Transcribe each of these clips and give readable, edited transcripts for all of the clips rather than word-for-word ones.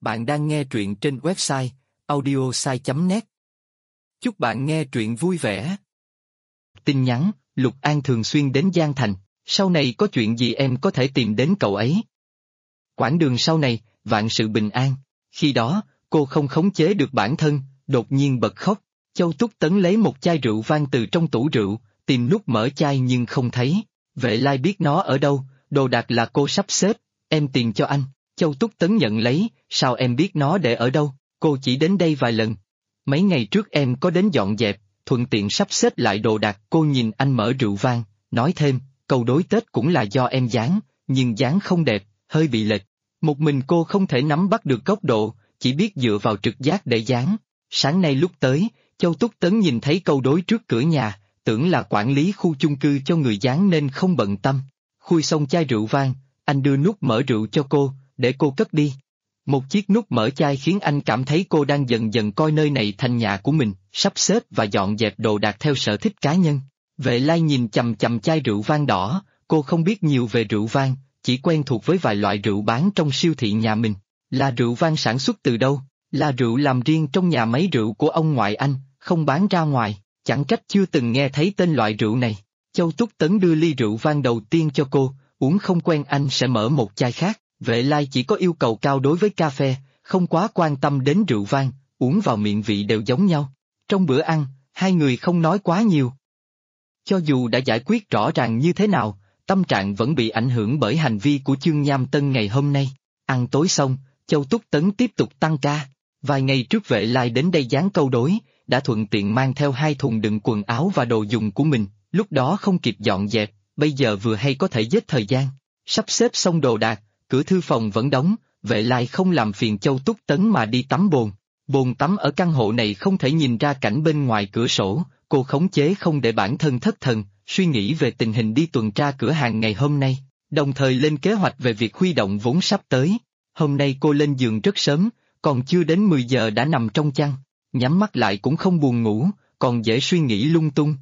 Bạn đang nghe truyện trên website audiosai.net. Chúc bạn nghe truyện vui vẻ. Tin nhắn, Lục An thường xuyên đến Giang Thành, sau này có chuyện gì em có thể tìm đến cậu ấy. Quãng đường sau này, vạn sự bình an. Khi đó, cô không khống chế được bản thân, đột nhiên bật khóc. Châu Túc Tấn lấy một chai rượu vang từ trong tủ rượu, tìm nút mở chai nhưng không thấy. Vệ Lai biết nó ở đâu, đồ đạc là cô sắp xếp, em tiền cho anh. Châu Túc Tấn nhận lấy, sao em biết nó để ở đâu, cô chỉ đến đây vài lần. Mấy ngày trước em có đến dọn dẹp, thuận tiện sắp xếp lại đồ đạc. Cô nhìn anh mở rượu vang, nói thêm, câu đối Tết cũng là do em dán, nhưng dán không đẹp, hơi bị lệch. Một mình cô không thể nắm bắt được góc độ, chỉ biết dựa vào trực giác để dán. Sáng nay lúc tới, Châu Túc Tấn nhìn thấy câu đối trước cửa nhà, tưởng là quản lý khu chung cư cho người dán nên không bận tâm. Khui xong chai rượu vang, anh đưa nút mở rượu cho cô, để cô cất đi. Một chiếc nút mở chai khiến anh cảm thấy cô đang dần dần coi nơi này thành nhà của mình, sắp xếp và dọn dẹp đồ đạc theo sở thích cá nhân. Vệ Lai nhìn chằm chằm chai rượu vang đỏ, cô không biết nhiều về rượu vang, chỉ quen thuộc với vài loại rượu bán trong siêu thị nhà mình. Là rượu vang sản xuất từ đâu? Là rượu làm riêng trong nhà máy rượu của ông ngoại anh, không bán ra ngoài, chẳng trách chưa từng nghe thấy tên loại rượu này. Châu Túc Tấn đưa ly rượu vang đầu tiên cho cô, uống không quen anh sẽ mở một chai khác. Vệ Lai chỉ có yêu cầu cao đối với cà phê, không quá quan tâm đến rượu vang, uống vào miệng vị đều giống nhau. Trong bữa ăn, hai người không nói quá nhiều. Cho dù đã giải quyết rõ ràng như thế nào, tâm trạng vẫn bị ảnh hưởng bởi hành vi của Chương Nham Tân ngày hôm nay. Ăn tối xong, Châu Túc Tấn tiếp tục tăng ca. Vài ngày trước Vệ Lai đến đây dán câu đối, đã thuận tiện mang theo 2 thùng đựng quần áo và đồ dùng của mình, lúc đó không kịp dọn dẹp, bây giờ vừa hay có thể giết thời gian. Sắp xếp xong đồ đạc, cửa thư phòng vẫn đóng, Vệ Lai không làm phiền Châu Túc Tấn mà đi tắm bồn. Bồn tắm ở căn hộ này không thể nhìn ra cảnh bên ngoài cửa sổ, cô khống chế không để bản thân thất thần, suy nghĩ về tình hình đi tuần tra cửa hàng ngày hôm nay, đồng thời lên kế hoạch về việc huy động vốn sắp tới. Hôm nay cô lên giường rất sớm, còn chưa đến 10 giờ đã nằm trong chăn, nhắm mắt lại cũng không buồn ngủ, còn dễ suy nghĩ lung tung.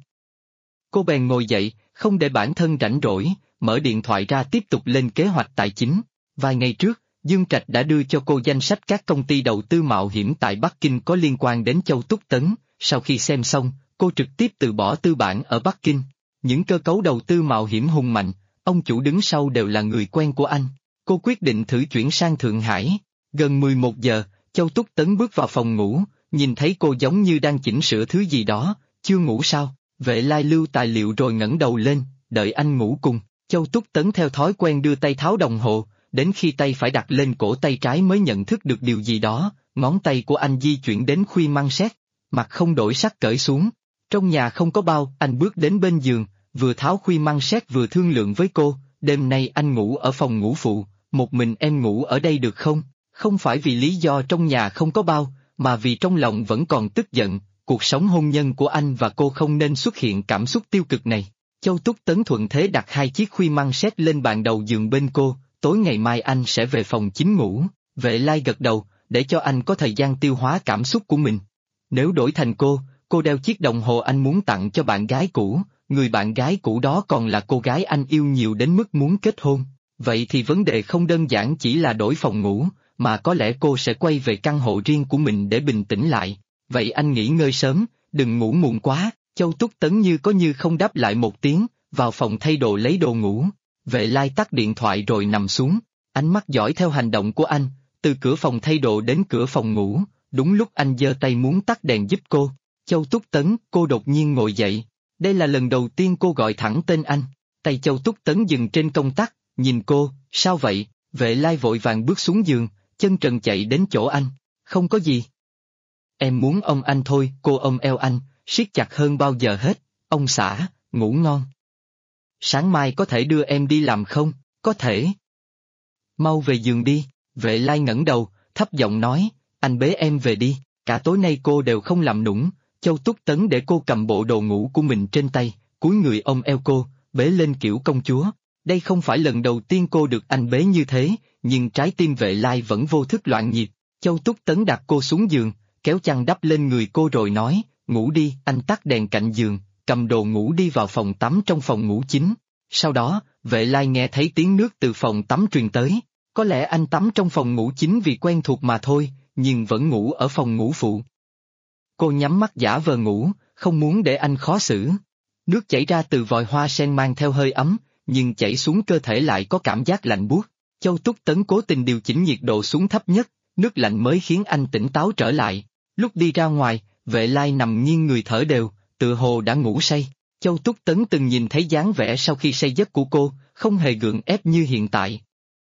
Cô bèn ngồi dậy, không để bản thân rảnh rỗi, mở điện thoại ra tiếp tục lên kế hoạch tài chính. Vài ngày trước, Dương Trạch đã đưa cho cô danh sách các công ty đầu tư mạo hiểm tại Bắc Kinh có liên quan đến Châu Túc Tấn, sau khi xem xong, cô trực tiếp từ bỏ tư bản ở Bắc Kinh. Những cơ cấu đầu tư mạo hiểm hùng mạnh, ông chủ đứng sau đều là người quen của anh. Cô quyết định thử chuyển sang Thượng Hải. Gần 11 giờ, Châu Túc Tấn bước vào phòng ngủ, nhìn thấy cô giống như đang chỉnh sửa thứ gì đó, chưa ngủ sao? Vệ Lai lưu tài liệu rồi ngẩng đầu lên, đợi anh ngủ cùng. Châu Túc Tấn theo thói quen đưa tay tháo đồng hồ, đến khi tay phải đặt lên cổ tay trái mới nhận thức được điều gì đó, ngón tay của anh di chuyển đến khuy măng sét, mặt không đổi sắc cởi xuống. Trong nhà không có bao, anh bước đến bên giường, vừa tháo khuy măng sét vừa thương lượng với cô, đêm nay anh ngủ ở phòng ngủ phụ, một mình em ngủ ở đây được không? Không phải vì lý do trong nhà không có bao, mà vì trong lòng vẫn còn tức giận, cuộc sống hôn nhân của anh và cô không nên xuất hiện cảm xúc tiêu cực này. Châu Túc Tấn thuận thế đặt 2 chiếc khuy măng sét lên bàn đầu giường bên cô, tối ngày mai anh sẽ về phòng chính ngủ. Vệ Lai gật đầu, để cho anh có thời gian tiêu hóa cảm xúc của mình. Nếu đổi thành cô đeo chiếc đồng hồ anh muốn tặng cho bạn gái cũ, người bạn gái cũ đó còn là cô gái anh yêu nhiều đến mức muốn kết hôn. Vậy thì vấn đề không đơn giản chỉ là đổi phòng ngủ, mà có lẽ cô sẽ quay về căn hộ riêng của mình để bình tĩnh lại. Vậy anh nghỉ ngơi sớm, đừng ngủ muộn quá. Châu Túc Tấn như có như không đáp lại một tiếng, vào phòng thay đồ lấy đồ ngủ. Vệ Lai tắt điện thoại rồi nằm xuống, ánh mắt dõi theo hành động của anh, từ cửa phòng thay đồ đến cửa phòng ngủ, đúng lúc anh giơ tay muốn tắt đèn giúp cô. Châu Túc Tấn, cô đột nhiên ngồi dậy. Đây là lần đầu tiên cô gọi thẳng tên anh. Tay Châu Túc Tấn dừng trên công tắc, nhìn cô, sao vậy? Vệ Lai vội vàng bước xuống giường, chân trần chạy đến chỗ anh. Không có gì. Em muốn ôm anh thôi. Cô ôm eo anh, siết chặt hơn bao giờ hết. Ông xã, ngủ ngon. Sáng mai có thể đưa em đi làm không? Có thể. Mau về giường đi. Vệ Lai ngẩng đầu, thấp giọng nói, anh bế em về đi. Cả tối nay cô đều không làm nũng. Châu Túc Tấn để cô cầm bộ đồ ngủ của mình trên tay, cúi người ôm eo cô, bế lên kiểu công chúa. Đây không phải lần đầu tiên cô được anh bế như thế, nhưng trái tim Vệ Lai vẫn vô thức loạn nhịp. Châu Túc Tấn đặt cô xuống giường, kéo chăn đắp lên người cô rồi nói, ngủ đi. Anh tắt đèn cạnh giường, cầm đồ ngủ đi vào phòng tắm trong phòng ngủ chính. Sau đó, Vệ Lai nghe thấy tiếng nước từ phòng tắm truyền tới. Có lẽ anh tắm trong phòng ngủ chính vì quen thuộc mà thôi, nhưng vẫn ngủ ở phòng ngủ phụ. Cô nhắm mắt giả vờ ngủ, không muốn để anh khó xử. Nước chảy ra từ vòi hoa sen mang theo hơi ấm, nhưng chảy xuống cơ thể lại có cảm giác lạnh buốt. Châu Túc Tấn cố tình điều chỉnh nhiệt độ xuống thấp nhất, nước lạnh mới khiến anh tỉnh táo trở lại. Lúc đi ra ngoài, Vệ Lai nằm nghiêng người thở đều, tựa hồ đã ngủ say. Châu Túc Tấn từng nhìn thấy dáng vẻ sau khi say giấc của cô, không hề gượng ép như hiện tại.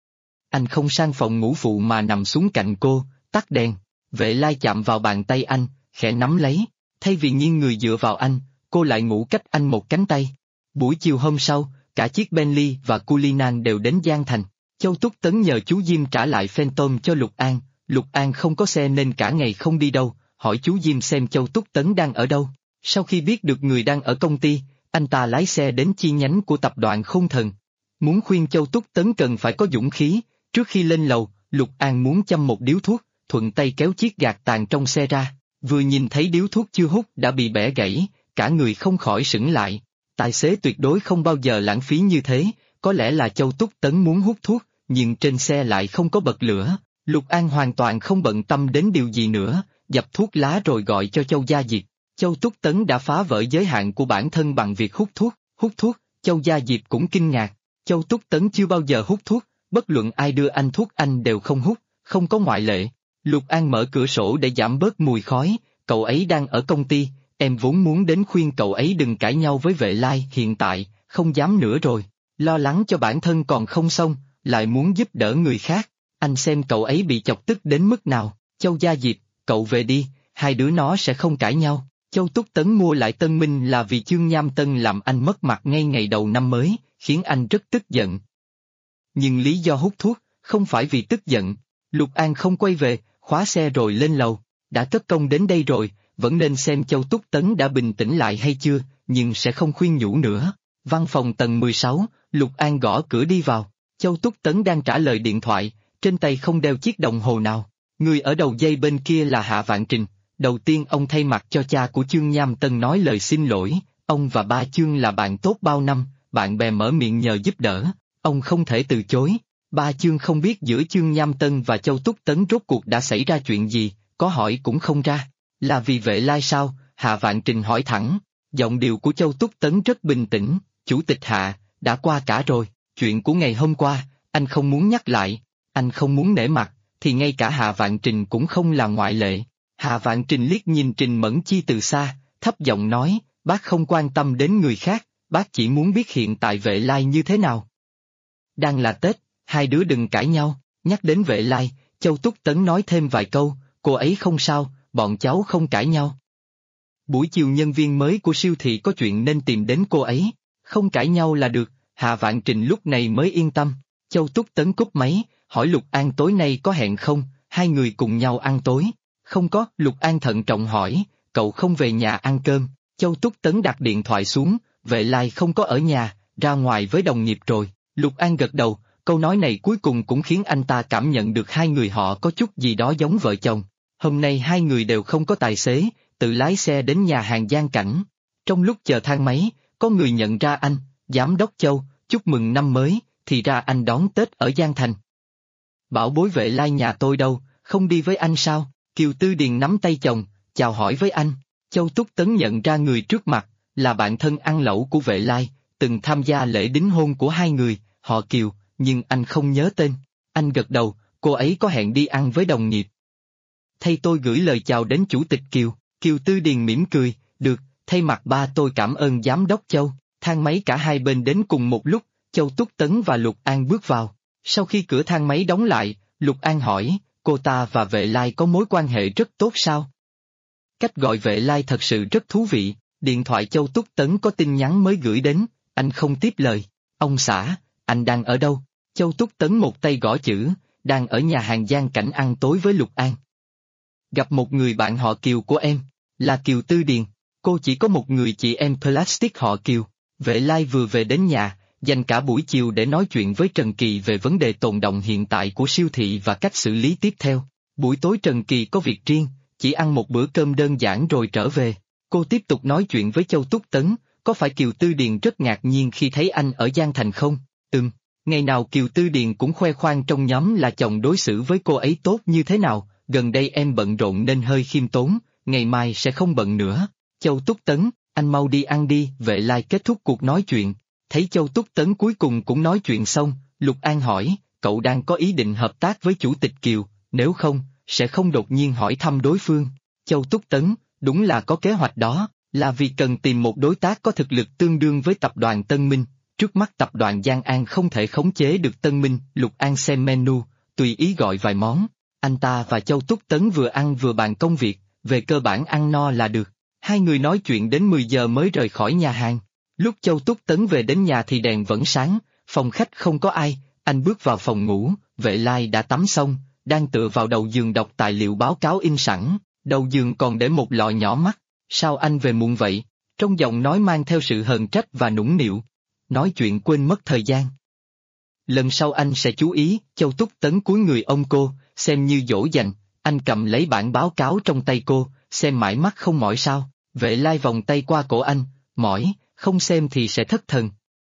Anh không sang phòng ngủ phụ mà nằm xuống cạnh cô, tắt đèn. Vệ Lai chạm vào bàn tay anh, khẽ nắm lấy. Thay vì nghiêng người dựa vào anh, cô lại ngủ cách anh một cánh tay. Buổi chiều hôm sau, cả chiếc Bentley và Cullinan đều đến Giang Thành. Châu Túc Tấn nhờ chú Diêm trả lại Phantom cho Lục An. Lục An không có xe nên cả ngày không đi đâu, hỏi chú Diêm xem Châu Túc Tấn đang ở đâu. Sau khi biết được người đang ở công ty, anh ta lái xe đến chi nhánh của tập đoàn Khôn Thần. Muốn khuyên Châu Túc Tấn cần phải có dũng khí. Trước khi lên lầu, Lục An muốn châm một điếu thuốc, thuận tay kéo chiếc gạt tàn trong xe ra. Vừa nhìn thấy điếu thuốc chưa hút đã bị bẻ gãy, cả người không khỏi sững lại. Tài xế tuyệt đối không bao giờ lãng phí như thế, có lẽ là Châu Túc Tấn muốn hút thuốc, nhưng trên xe lại không có bật lửa. Lục An hoàn toàn không bận tâm đến điều gì nữa, dập thuốc lá rồi gọi cho Châu Gia Diệp. Châu Túc Tấn đã phá vỡ giới hạn của bản thân bằng việc hút thuốc, Châu Gia Diệp cũng kinh ngạc. Châu Túc Tấn chưa bao giờ hút thuốc, bất luận ai đưa anh thuốc anh đều không hút, không có ngoại lệ. Lục An mở cửa sổ để giảm bớt mùi khói, cậu ấy đang ở công ty, em vốn muốn đến khuyên cậu ấy đừng cãi nhau với Vệ Lai, hiện tại, không dám nữa rồi. Lo lắng cho bản thân còn không xong, lại muốn giúp đỡ người khác, anh xem cậu ấy bị chọc tức đến mức nào. Châu Gia Diệp, cậu về đi, hai đứa nó sẽ không cãi nhau. Châu Túc Tấn mua lại Tân Minh là vì Chương Nham Tân làm anh mất mặt ngay ngày đầu năm mới, khiến anh rất tức giận. Nhưng lý do hút thuốc, không phải vì tức giận. Lục An không quay về, khóa xe rồi lên lầu. Đã cất công đến đây rồi, vẫn nên xem Châu Túc Tấn đã bình tĩnh lại hay chưa, nhưng sẽ không khuyên nhủ nữa. Văn phòng tầng 16, Lục An gõ cửa đi vào. Châu Túc Tấn đang trả lời điện thoại, trên tay không đeo chiếc đồng hồ nào. Người ở đầu dây bên kia là Hạ Vạn Trình. Đầu tiên ông thay mặt cho cha của Chương Nham Tân nói lời xin lỗi, ông và ba Chương là bạn tốt bao năm, bạn bè mở miệng nhờ giúp đỡ, ông không thể từ chối. Ba Chương không biết giữa Chương Nham Tân và Châu Túc Tấn rốt cuộc đã xảy ra chuyện gì, có hỏi cũng không ra. Là vì Vệ Lai sao? Hạ Vạn Trình hỏi thẳng. Giọng điệu của Châu Túc Tấn rất bình tĩnh. Chủ tịch Hạ, đã qua cả rồi, chuyện của ngày hôm qua, anh không muốn nhắc lại, anh không muốn nể mặt, thì ngay cả Hạ Vạn Trình cũng không là ngoại lệ. Hạ Vạn Trình liếc nhìn Trình Mẫn Chi từ xa, thấp giọng nói, bác không quan tâm đến người khác, bác chỉ muốn biết hiện tại Vệ Lai như thế nào. Đang là Tết, hai đứa đừng cãi nhau. Nhắc đến Vệ Lai, Châu Túc Tấn nói thêm vài câu, cô ấy không sao, bọn cháu không cãi nhau. Buổi chiều nhân viên mới của siêu thị có chuyện nên tìm đến cô ấy, không cãi nhau là được. Hạ Vạn Trình lúc này mới yên tâm. Châu Túc Tấn cúp máy, hỏi Lục An tối nay có hẹn không, hai người cùng nhau ăn tối. Không có, Lục An thận trọng hỏi, cậu không về nhà ăn cơm. Châu Túc Tấn đặt điện thoại xuống, Vệ Lai không có ở nhà, ra ngoài với đồng nghiệp rồi. Lục An gật đầu, câu nói này cuối cùng cũng khiến anh ta cảm nhận được hai người họ có chút gì đó giống vợ chồng. Hôm nay hai người đều không có tài xế, tự lái xe đến nhà hàng Giang Cảnh. Trong lúc chờ thang máy, có người nhận ra anh, Giám đốc Châu, chúc mừng năm mới, thì ra anh đón Tết ở Giang Thành. Bảo bối Vệ Lai nhà tôi đâu, không đi với anh sao? Kiều Tư Điền nắm tay chồng, chào hỏi với anh. Châu Túc Tấn nhận ra người trước mặt, là bạn thân ăn lẩu của Vệ Lai, từng tham gia lễ đính hôn của hai người, họ Kiều, nhưng anh không nhớ tên. Anh gật đầu, cô ấy có hẹn đi ăn với đồng nghiệp. Thay tôi gửi lời chào đến Chủ tịch Kiều. Kiều Tư Điền mỉm cười, được, thay mặt ba tôi cảm ơn Giám đốc Châu. Thang máy cả hai bên đến cùng một lúc, Châu Túc Tấn và Lục An bước vào. Sau khi cửa thang máy đóng lại, Lục An hỏi, cô ta và Vệ Lai có mối quan hệ rất tốt sao? Cách gọi Vệ Lai thật sự rất thú vị. Điện thoại Châu Túc Tấn có tin nhắn mới gửi đến, anh không tiếp lời. Ông xã, anh đang ở đâu? Châu Túc Tấn một tay gõ chữ, đang ở nhà hàng Giang Cảnh ăn tối với Lục An. Gặp một người bạn họ Kiều của em, là Kiều Tư Điền, cô chỉ có một người chị em plastic họ Kiều. Vệ Lai vừa về đến nhà, dành cả buổi chiều để nói chuyện với Trần Kỳ về vấn đề tồn đọng hiện tại của siêu thị và cách xử lý tiếp theo. Buổi tối Trần Kỳ có việc riêng, chỉ ăn một bữa cơm đơn giản rồi trở về. Cô tiếp tục nói chuyện với Châu Túc Tấn, có phải Kiều Tư Điền rất ngạc nhiên khi thấy anh ở Giang Thành không? Ngày nào Kiều Tư Điền cũng khoe khoang trong nhóm là chồng đối xử với cô ấy tốt như thế nào, gần đây em bận rộn nên hơi khiêm tốn, ngày mai sẽ không bận nữa. Châu Túc Tấn, anh mau đi ăn đi. Vệ Lai kết thúc cuộc nói chuyện. Thấy Châu Túc Tấn cuối cùng cũng nói chuyện xong, Lục An hỏi, cậu đang có ý định hợp tác với Chủ tịch Kiều, nếu không, sẽ không đột nhiên hỏi thăm đối phương. Châu Túc Tấn, đúng là có kế hoạch đó, là vì cần tìm một đối tác có thực lực tương đương với tập đoàn Tân Minh. Trước mắt tập đoàn Giang An không thể khống chế được Tân Minh. Lục An xem menu, tùy ý gọi vài món. Anh ta và Châu Túc Tấn vừa ăn vừa bàn công việc, về cơ bản ăn no là được. Hai người nói chuyện đến 10 giờ mới rời khỏi nhà hàng. Lúc Châu Túc Tấn về đến nhà thì đèn vẫn sáng, phòng khách không có ai, anh bước vào phòng ngủ, Vệ Lai đã tắm xong, đang tựa vào đầu giường đọc tài liệu báo cáo in sẵn, đầu giường còn để một lọ nhỏ mắt. Sao anh về muộn vậy? Trong giọng nói mang theo sự hờn trách và nũng nịu. Nói chuyện quên mất thời gian. Lần sau anh sẽ chú ý. Châu Túc Tấn cúi người ôm cô, xem như dỗ dành, anh cầm lấy bản báo cáo trong tay cô, xem mãi mắt không mỏi sao. Vệ Lai vòng tay qua cổ anh, mỏi, không xem thì sẽ thất thần.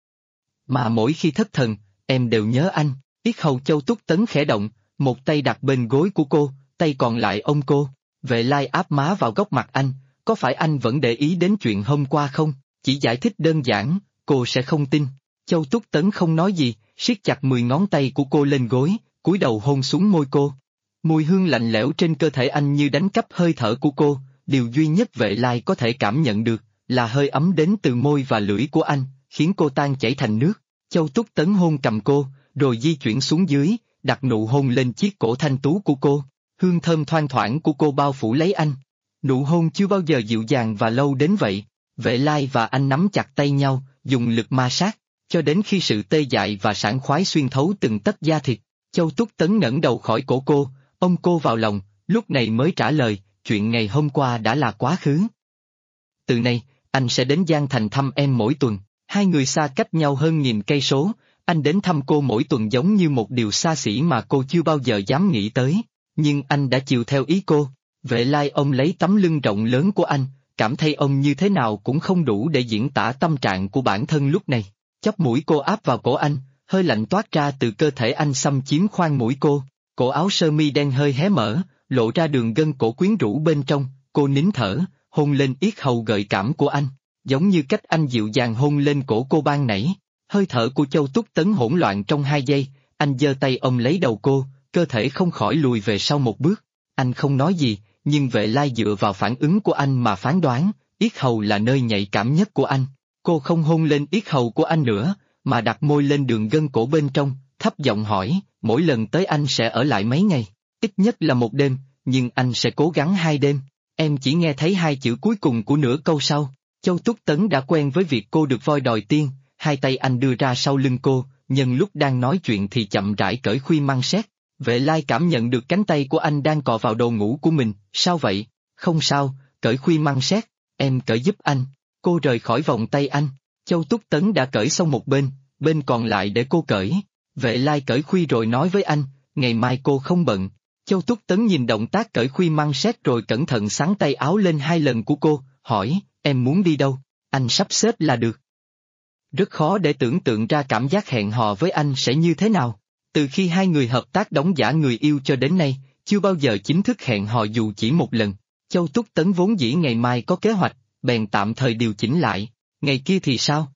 Mà mỗi khi thất thần, em đều nhớ anh. Yết hầu Châu Túc Tấn khẽ động, một tay đặt bên gối của cô, tay còn lại ôm cô. Vệ Lai áp má vào góc mặt anh, có phải anh vẫn để ý đến chuyện hôm qua không? Chỉ giải thích đơn giản, cô sẽ không tin. Châu Túc Tấn không nói gì, siết chặt 10 ngón tay của cô lên gối, cúi đầu hôn xuống môi cô. Mùi hương lạnh lẽo trên cơ thể anh như đánh cắp hơi thở của cô, điều duy nhất Vệ Lai có thể cảm nhận được là hơi ấm đến từ môi và lưỡi của anh, khiến cô tan chảy thành nước. Châu Túc Tấn hôn cầm cô, rồi di chuyển xuống dưới, đặt nụ hôn lên chiếc cổ thanh tú của cô. Hương thơm thoang thoảng của cô bao phủ lấy anh. Nụ hôn chưa bao giờ dịu dàng và lâu đến vậy. Vệ Lai và anh nắm chặt tay nhau, dùng lực ma sát, cho đến khi sự tê dại và sảng khoái xuyên thấu từng tấc da thịt. Châu Túc Tấn ngẩng đầu khỏi cổ cô, ôm cô vào lòng, lúc này mới trả lời, chuyện ngày hôm qua đã là quá khứ. Từ nay, anh sẽ đến Giang Thành thăm em mỗi tuần. Hai người xa cách nhau hơn 1000 cây số, anh đến thăm cô mỗi tuần giống như một điều xa xỉ mà cô chưa bao giờ dám nghĩ tới. Nhưng anh đã chiều theo ý cô. Vệ Lai ôm lấy tấm lưng rộng lớn của anh, cảm thấy ông như thế nào cũng không đủ để diễn tả tâm trạng của bản thân lúc này. Chóp mũi cô áp vào cổ anh, hơi lạnh toát ra từ cơ thể anh xâm chiếm khoang mũi cô. Cổ áo sơ mi đen hơi hé mở, lộ ra đường gân cổ quyến rũ bên trong. Cô nín thở, hôn lên yết hầu gợi cảm của anh, giống như cách anh dịu dàng hôn lên cổ cô ban nãy. Hơi thở của Châu Túc Tấn hỗn loạn trong 2 giây, anh giơ tay ôm lấy đầu cô, cơ thể không khỏi lùi về sau một bước. Anh không nói gì, nhưng Vệ Lai dựa vào phản ứng của anh mà phán đoán, yết hầu là nơi nhạy cảm nhất của anh. Cô không hôn lên yết hầu của anh nữa, mà đặt môi lên đường gân cổ bên trong, thấp giọng hỏi, mỗi lần tới anh sẽ ở lại mấy ngày? Ít nhất là 1 đêm, nhưng anh sẽ cố gắng 2 đêm. Em chỉ nghe thấy 2 chữ cuối cùng của nửa câu sau. Châu Túc Tấn đã quen với việc cô được voi đòi tiên, 2 tay anh đưa ra sau lưng cô, nhân lúc đang nói chuyện thì chậm rãi cởi khuy măng sét. Vệ Lai cảm nhận được cánh tay của anh đang cọ vào đồ ngủ của mình, sao vậy? Không sao, cởi khuy măng sét, em cởi giúp anh. Cô rời khỏi vòng tay anh. Châu Túc Tấn đã cởi xong một bên còn lại để cô cởi. Vệ Lai cởi khuy rồi nói với anh, ngày mai cô không bận. Châu Túc Tấn nhìn động tác cởi khuy măng sét rồi cẩn thận xắn tay áo lên 2 lần của cô, hỏi, em muốn đi đâu? Anh sắp xếp là được. Rất khó để tưởng tượng ra cảm giác hẹn hò với anh sẽ như thế nào. Từ khi hai người hợp tác đóng giả người yêu cho đến nay, chưa bao giờ chính thức hẹn hò dù chỉ một lần. Châu Túc Tấn vốn dĩ ngày mai có kế hoạch, bèn tạm thời điều chỉnh lại. Ngày kia thì sao?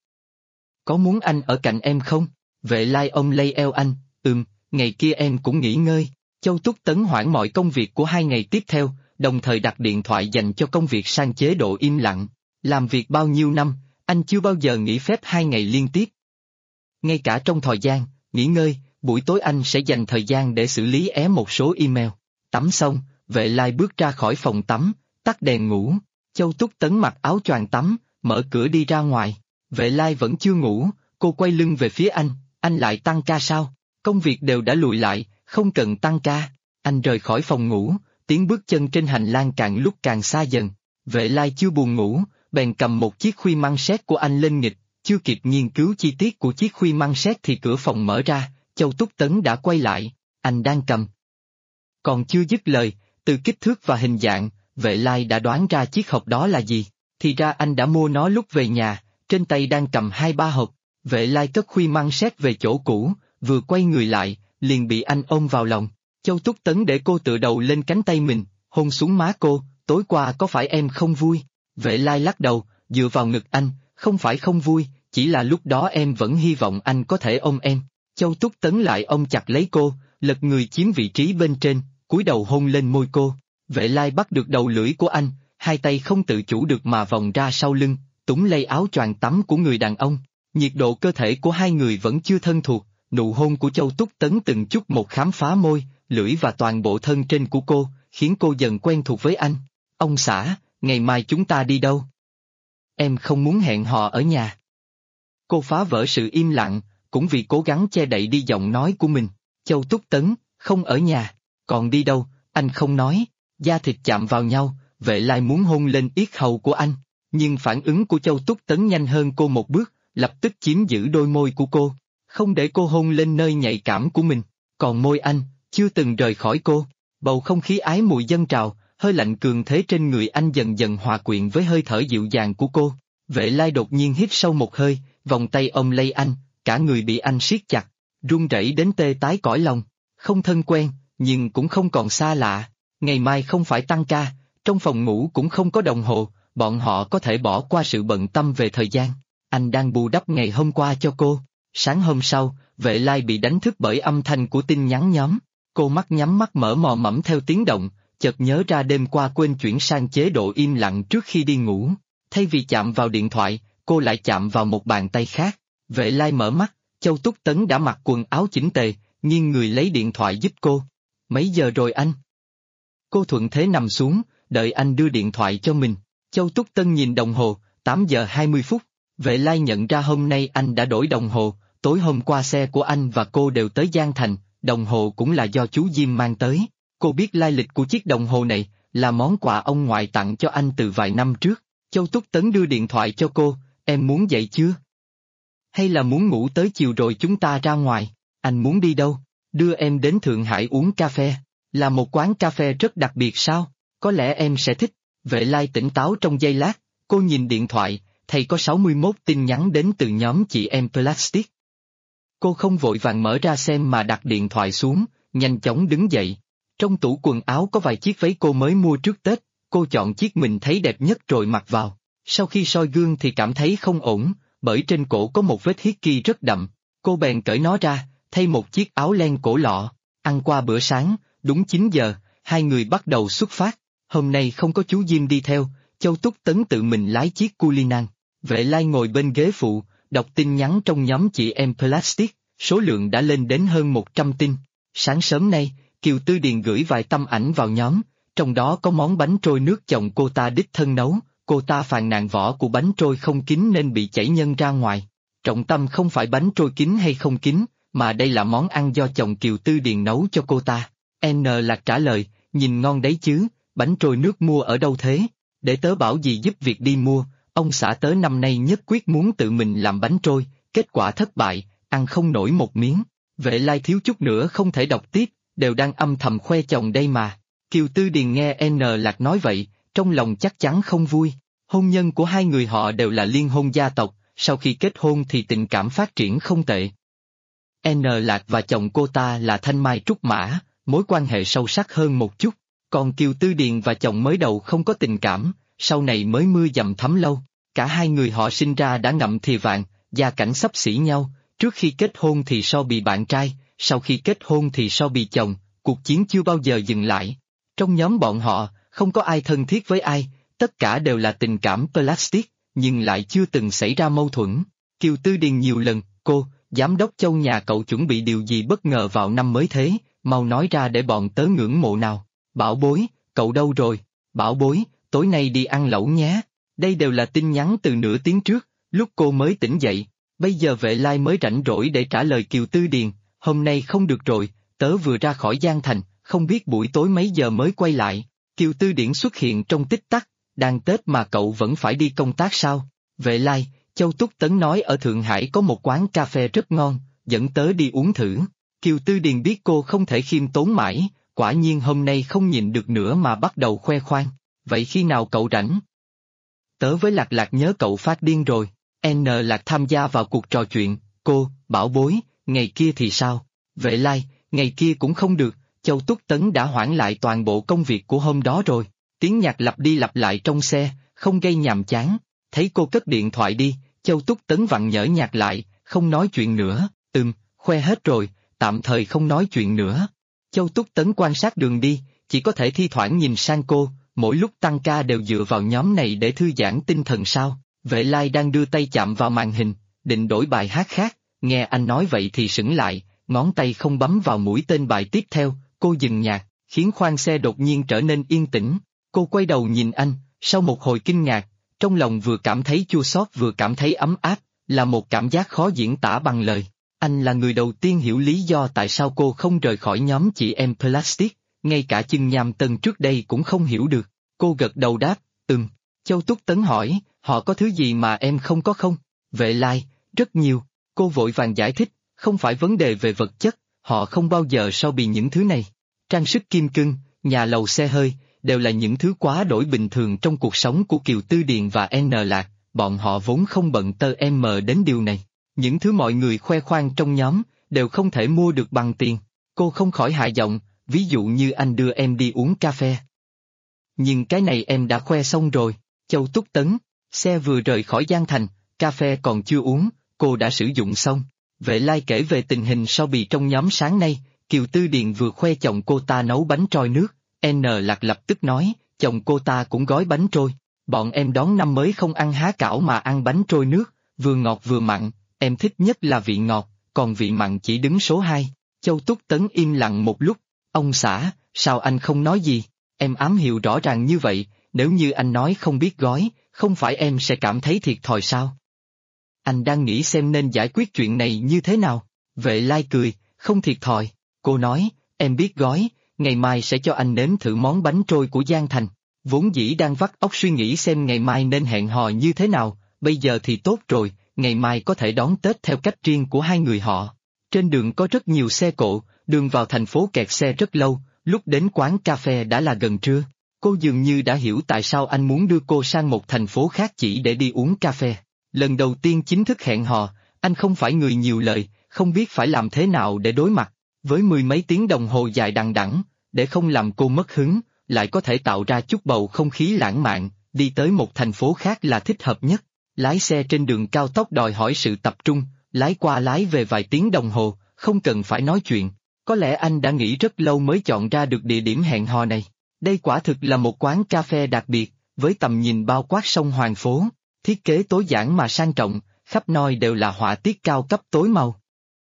Có muốn anh ở cạnh em không? Vệ Lai ôm lấy eo anh, ngày kia em cũng nghỉ ngơi. Châu Túc Tấn hoãn mọi công việc của 2 ngày tiếp theo, đồng thời đặt điện thoại dành cho công việc sang chế độ im lặng. Làm việc bao nhiêu năm, anh chưa bao giờ nghỉ phép 2 ngày liên tiếp. Ngay cả trong thời gian nghỉ ngơi, buổi tối anh sẽ dành thời gian để xử lý một số email. Tắm xong, Vệ Lai bước ra khỏi phòng tắm, tắt đèn ngủ. Châu Túc Tấn mặc áo choàng tắm, mở cửa đi ra ngoài. Vệ Lai vẫn chưa ngủ, cô quay lưng về phía anh lại tăng ca sao? Công việc đều đã lùi lại, không cần tăng ca. Anh rời khỏi phòng ngủ, tiếng bước chân trên hành lang càng lúc càng xa dần. Vệ Lai chưa buồn ngủ, bèn cầm một chiếc khuy măng sét của anh lên nghịch, chưa kịp nghiên cứu chi tiết của chiếc khuy măng sét thì cửa phòng mở ra, Châu Túc Tấn đã quay lại, anh đang cầm. Còn chưa dứt lời, từ kích thước và hình dạng, Vệ Lai đã đoán ra chiếc hộp đó là gì, thì ra anh đã mua nó lúc về nhà, trên tay đang cầm 2-3 hộp. Vệ Lai cất khuy măng sét về chỗ cũ, vừa quay người lại, liền bị anh ôm vào lòng. Châu Túc Tấn để cô tựa đầu lên cánh tay mình, hôn xuống má cô, tối qua có phải em không vui? Vệ Lai lắc đầu, dựa vào ngực anh, không phải không vui, chỉ là lúc đó em vẫn hy vọng anh có thể ôm em. Châu Túc Tấn lại ôm chặt lấy cô, lật người chiếm vị trí bên trên, cúi đầu hôn lên môi cô. Vệ Lai bắt được đầu lưỡi của anh, hai tay không tự chủ được mà vòng ra sau lưng, túm lấy áo choàng tắm của người đàn ông. Nhiệt độ cơ thể của hai người vẫn chưa thân thuộc, nụ hôn của Châu Túc Tấn từng chút một khám phá môi, lưỡi và toàn bộ thân trên của cô, khiến cô dần quen thuộc với anh. Ông xã, ngày mai chúng ta đi đâu? Em không muốn hẹn hò ở nhà. Cô phá vỡ sự im lặng, cũng vì cố gắng che đậy đi giọng nói của mình. Châu Túc Tấn, không ở nhà, còn đi đâu, anh không nói. Da thịt chạm vào nhau, Vệ Lai muốn hôn lên yết hầu của anh, nhưng phản ứng của Châu Túc Tấn nhanh hơn cô một bước, lập tức chiếm giữ đôi môi của cô, không để cô hôn lên nơi nhạy cảm của mình, còn môi anh, chưa từng rời khỏi cô. Bầu không khí ái mùi dâng trào, hơi lạnh cường thế trên người anh dần dần hòa quyện với hơi thở dịu dàng của cô. Vệ Lai đột nhiên hít sâu một hơi, vòng tay ôm lấy anh, cả người bị anh siết chặt, run rẩy đến tê tái cõi lòng, không thân quen, nhưng cũng không còn xa lạ. Ngày mai không phải tăng ca, trong phòng ngủ cũng không có đồng hồ, bọn họ có thể bỏ qua sự bận tâm về thời gian. Anh đang bù đắp ngày hôm qua cho cô. Sáng hôm sau, Vệ Lai bị đánh thức bởi âm thanh của tin nhắn nhóm. Cô mắt nhắm mắt mở mò mẫm theo tiếng động, chợt nhớ ra đêm qua quên chuyển sang chế độ im lặng trước khi đi ngủ. Thay vì chạm vào điện thoại, cô lại chạm vào một bàn tay khác. Vệ Lai mở mắt, Châu Túc Tấn đã mặc quần áo chỉnh tề, nghiêng người lấy điện thoại giúp cô. Mấy giờ rồi anh? Cô thuận thế nằm xuống, đợi anh đưa điện thoại cho mình. Châu Túc Tấn nhìn đồng hồ, 8 giờ 20 phút. Vệ Lai nhận ra hôm nay anh đã đổi đồng hồ, tối hôm qua xe của anh và cô đều tới Giang Thành, đồng hồ cũng là do chú Diêm mang tới. Cô biết lai lịch của chiếc đồng hồ này, là món quà ông ngoại tặng cho anh từ vài năm trước. Châu Túc Tấn đưa điện thoại cho cô, em muốn dậy chưa? Hay là muốn ngủ tới chiều rồi chúng ta ra ngoài? Anh muốn đi đâu? Đưa em đến Thượng Hải uống cà phê. Là một quán cà phê rất đặc biệt sao? Có lẽ em sẽ thích. Vệ Lai tỉnh táo trong giây lát, cô nhìn điện thoại, thấy có 61 tin nhắn đến từ nhóm chị em Plastic. Cô không vội vàng mở ra xem mà đặt điện thoại xuống, nhanh chóng đứng dậy. Trong tủ quần áo có vài chiếc váy cô mới mua trước Tết, cô chọn chiếc mình thấy đẹp nhất rồi mặc vào. Sau khi soi gương thì cảm thấy không ổn, bởi trên cổ có một vết hickey rất đậm. Cô bèn cởi nó ra, thay một chiếc áo len cổ lọ. Ăn qua bữa sáng, đúng 9 giờ, hai người bắt đầu xuất phát. Hôm nay không có chú Diêm đi theo, Châu Túc Tấn tự mình lái chiếc Cullinan. Vệ Lai ngồi bên ghế phụ, đọc tin nhắn trong nhóm chị em Plastic, số lượng đã lên đến hơn 100 tin. Sáng sớm nay, Kiều Tư Điền gửi vài tấm ảnh vào nhóm, trong đó có món bánh trôi nước chồng cô ta đích thân nấu, cô ta phàn nàn vỏ của bánh trôi không kín nên bị chảy nhân ra ngoài. Trọng tâm không phải bánh trôi kín hay không kín, mà đây là món ăn do chồng Kiều Tư Điền nấu cho cô ta. N Lạc trả lời, nhìn ngon đấy chứ, bánh trôi nước mua ở đâu thế? Để tớ bảo gì giúp việc đi mua, ông xã tớ năm nay nhất quyết muốn tự mình làm bánh trôi, kết quả thất bại, ăn không nổi một miếng. Vệ Lai thiếu chút nữa không thể đọc tiếp, đều đang âm thầm khoe chồng đây mà. Kiều Tư Điền nghe N Lạc nói vậy, trong lòng chắc chắn không vui. Hôn nhân của hai người họ đều là liên hôn gia tộc, sau khi kết hôn thì tình cảm phát triển không tệ. N Lạc và chồng cô ta là Thanh Mai Trúc Mã, mối quan hệ sâu sắc hơn một chút, còn Kiều Tư Điền và chồng mới đầu không có tình cảm, sau này mới mưa dầm thấm lâu. Cả hai người họ sinh ra đã ngậm thìa vàng, gia cảnh xấp xỉ nhau, trước khi kết hôn thì so bị bạn trai, sau khi kết hôn thì so bị chồng, cuộc chiến chưa bao giờ dừng lại. Trong nhóm bọn họ, không có ai thân thiết với ai, tất cả đều là tình cảm Plastic, nhưng lại chưa từng xảy ra mâu thuẫn. Kiều Tư Điền nhiều lần, cô, giám đốc Châu nhà cậu chuẩn bị điều gì bất ngờ vào năm mới thế, mau nói ra để bọn tớ ngưỡng mộ nào. Bảo bối, cậu đâu rồi? Bảo bối, tối nay đi ăn lẩu nhé. Đây đều là tin nhắn từ nửa tiếng trước, lúc cô mới tỉnh dậy. Bây giờ Vệ Lai mới rảnh rỗi để trả lời Kiều Tư Điền, hôm nay không được rồi, tớ vừa ra khỏi Giang Thành, không biết buổi tối mấy giờ mới quay lại. Kiều Tư Điển xuất hiện trong tích tắc, đang Tết mà cậu vẫn phải đi công tác sao? Vệ Lai, Châu Túc Tấn nói ở Thượng Hải có một quán cà phê rất ngon, dẫn tớ đi uống thử. Kiều Tư Điền biết cô không thể khiêm tốn mãi, quả nhiên hôm nay không nhịn được nữa mà bắt đầu khoe khoang. Vậy khi nào cậu rảnh? Tớ với Lạc Lạc nhớ cậu phát điên rồi. N Lạc tham gia vào cuộc trò chuyện, cô, bảo bối, ngày kia thì sao? Vệ Lai, ngày kia cũng không được, Châu Túc Tấn đã hoãn lại toàn bộ công việc của hôm đó rồi. Tiếng nhạc lặp đi lặp lại trong xe, không gây nhàm chán. Thấy cô cất điện thoại đi, Châu Túc Tấn vặn nhở nhạc lại, không nói chuyện nữa. Khoe hết rồi, tạm thời không nói chuyện nữa. Châu Túc Tấn quan sát đường đi, chỉ có thể thi thoảng nhìn sang cô, mỗi lúc tăng ca đều dựa vào nhóm này để thư giãn tinh thần sao. Vệ Lai đang đưa tay chạm vào màn hình, định đổi bài hát khác, nghe anh nói vậy thì sững lại, ngón tay không bấm vào mũi tên bài tiếp theo, cô dừng nhạc, khiến khoang xe đột nhiên trở nên yên tĩnh. Cô quay đầu nhìn anh, sau một hồi kinh ngạc, trong lòng vừa cảm thấy chua xót vừa cảm thấy ấm áp, là một cảm giác khó diễn tả bằng lời. Anh là người đầu tiên hiểu lý do tại sao cô không rời khỏi nhóm chị em Plastic, ngay cả Chưng Nham Tân trước đây cũng không hiểu được. Cô gật đầu đáp, Châu Túc Tấn hỏi, họ có thứ gì mà em không có không? Vệ Lai, rất nhiều. Cô vội vàng giải thích, không phải vấn đề về vật chất, họ không bao giờ so bì những thứ này. Trang sức kim cương, nhà lầu xe hơi, đều là những thứ quá đổi bình thường trong cuộc sống của Kiều Tư Điền và N Lạc, bọn họ vốn không bận tơ đến điều này. Những thứ mọi người khoe khoang trong nhóm, đều không thể mua được bằng tiền. Cô không khỏi hạ giọng, ví dụ như anh đưa em đi uống cà phê. Nhưng cái này em đã khoe xong rồi. Châu Túc Tấn, xe vừa rời khỏi Giang Thành, cà phê còn chưa uống, cô đã sử dụng xong. Vệ Lai kể về tình hình so bì trong nhóm sáng nay, Kiều Tư Điền vừa khoe chồng cô ta nấu bánh trôi nước, N Lạc lập tức nói, chồng cô ta cũng gói bánh trôi. Bọn em đón năm mới không ăn há cảo mà ăn bánh trôi nước, vừa ngọt vừa mặn, em thích nhất là vị ngọt, còn vị mặn chỉ đứng số 2. Châu Túc Tấn im lặng một lúc, ông xã, sao anh không nói gì? Em ám hiệu rõ ràng như vậy, nếu như anh nói không biết gói, không phải em sẽ cảm thấy thiệt thòi sao? Anh đang nghĩ xem nên giải quyết chuyện này như thế nào? Vệ Lai cười, không thiệt thòi. Cô nói, em biết gói, ngày mai sẽ cho anh nếm thử món bánh trôi của Giang Thành. Vốn dĩ đang vắt óc suy nghĩ xem ngày mai nên hẹn hò như thế nào, bây giờ thì tốt rồi, ngày mai có thể đón Tết theo cách riêng của hai người họ. Trên đường có rất nhiều xe cộ, đường vào thành phố kẹt xe rất lâu, lúc đến quán cà phê đã là gần trưa. Cô dường như đã hiểu tại sao anh muốn đưa cô sang một thành phố khác chỉ để đi uống cà phê. Lần đầu tiên chính thức hẹn hò, anh không phải người nhiều lời, không biết phải làm thế nào để đối mặt. Với mười mấy tiếng đồng hồ dài đằng đẵng, để không làm cô mất hứng, lại có thể tạo ra chút bầu không khí lãng mạn, đi tới một thành phố khác là thích hợp nhất. Lái xe trên đường cao tốc đòi hỏi sự tập trung, lái qua lái về vài tiếng đồng hồ, không cần phải nói chuyện. Có lẽ anh đã nghĩ rất lâu mới chọn ra được địa điểm hẹn hò này. Đây quả thực là một quán cà phê đặc biệt, với tầm nhìn bao quát sông Hoàng Phố, thiết kế tối giản mà sang trọng, khắp nơi đều là họa tiết cao cấp tối màu.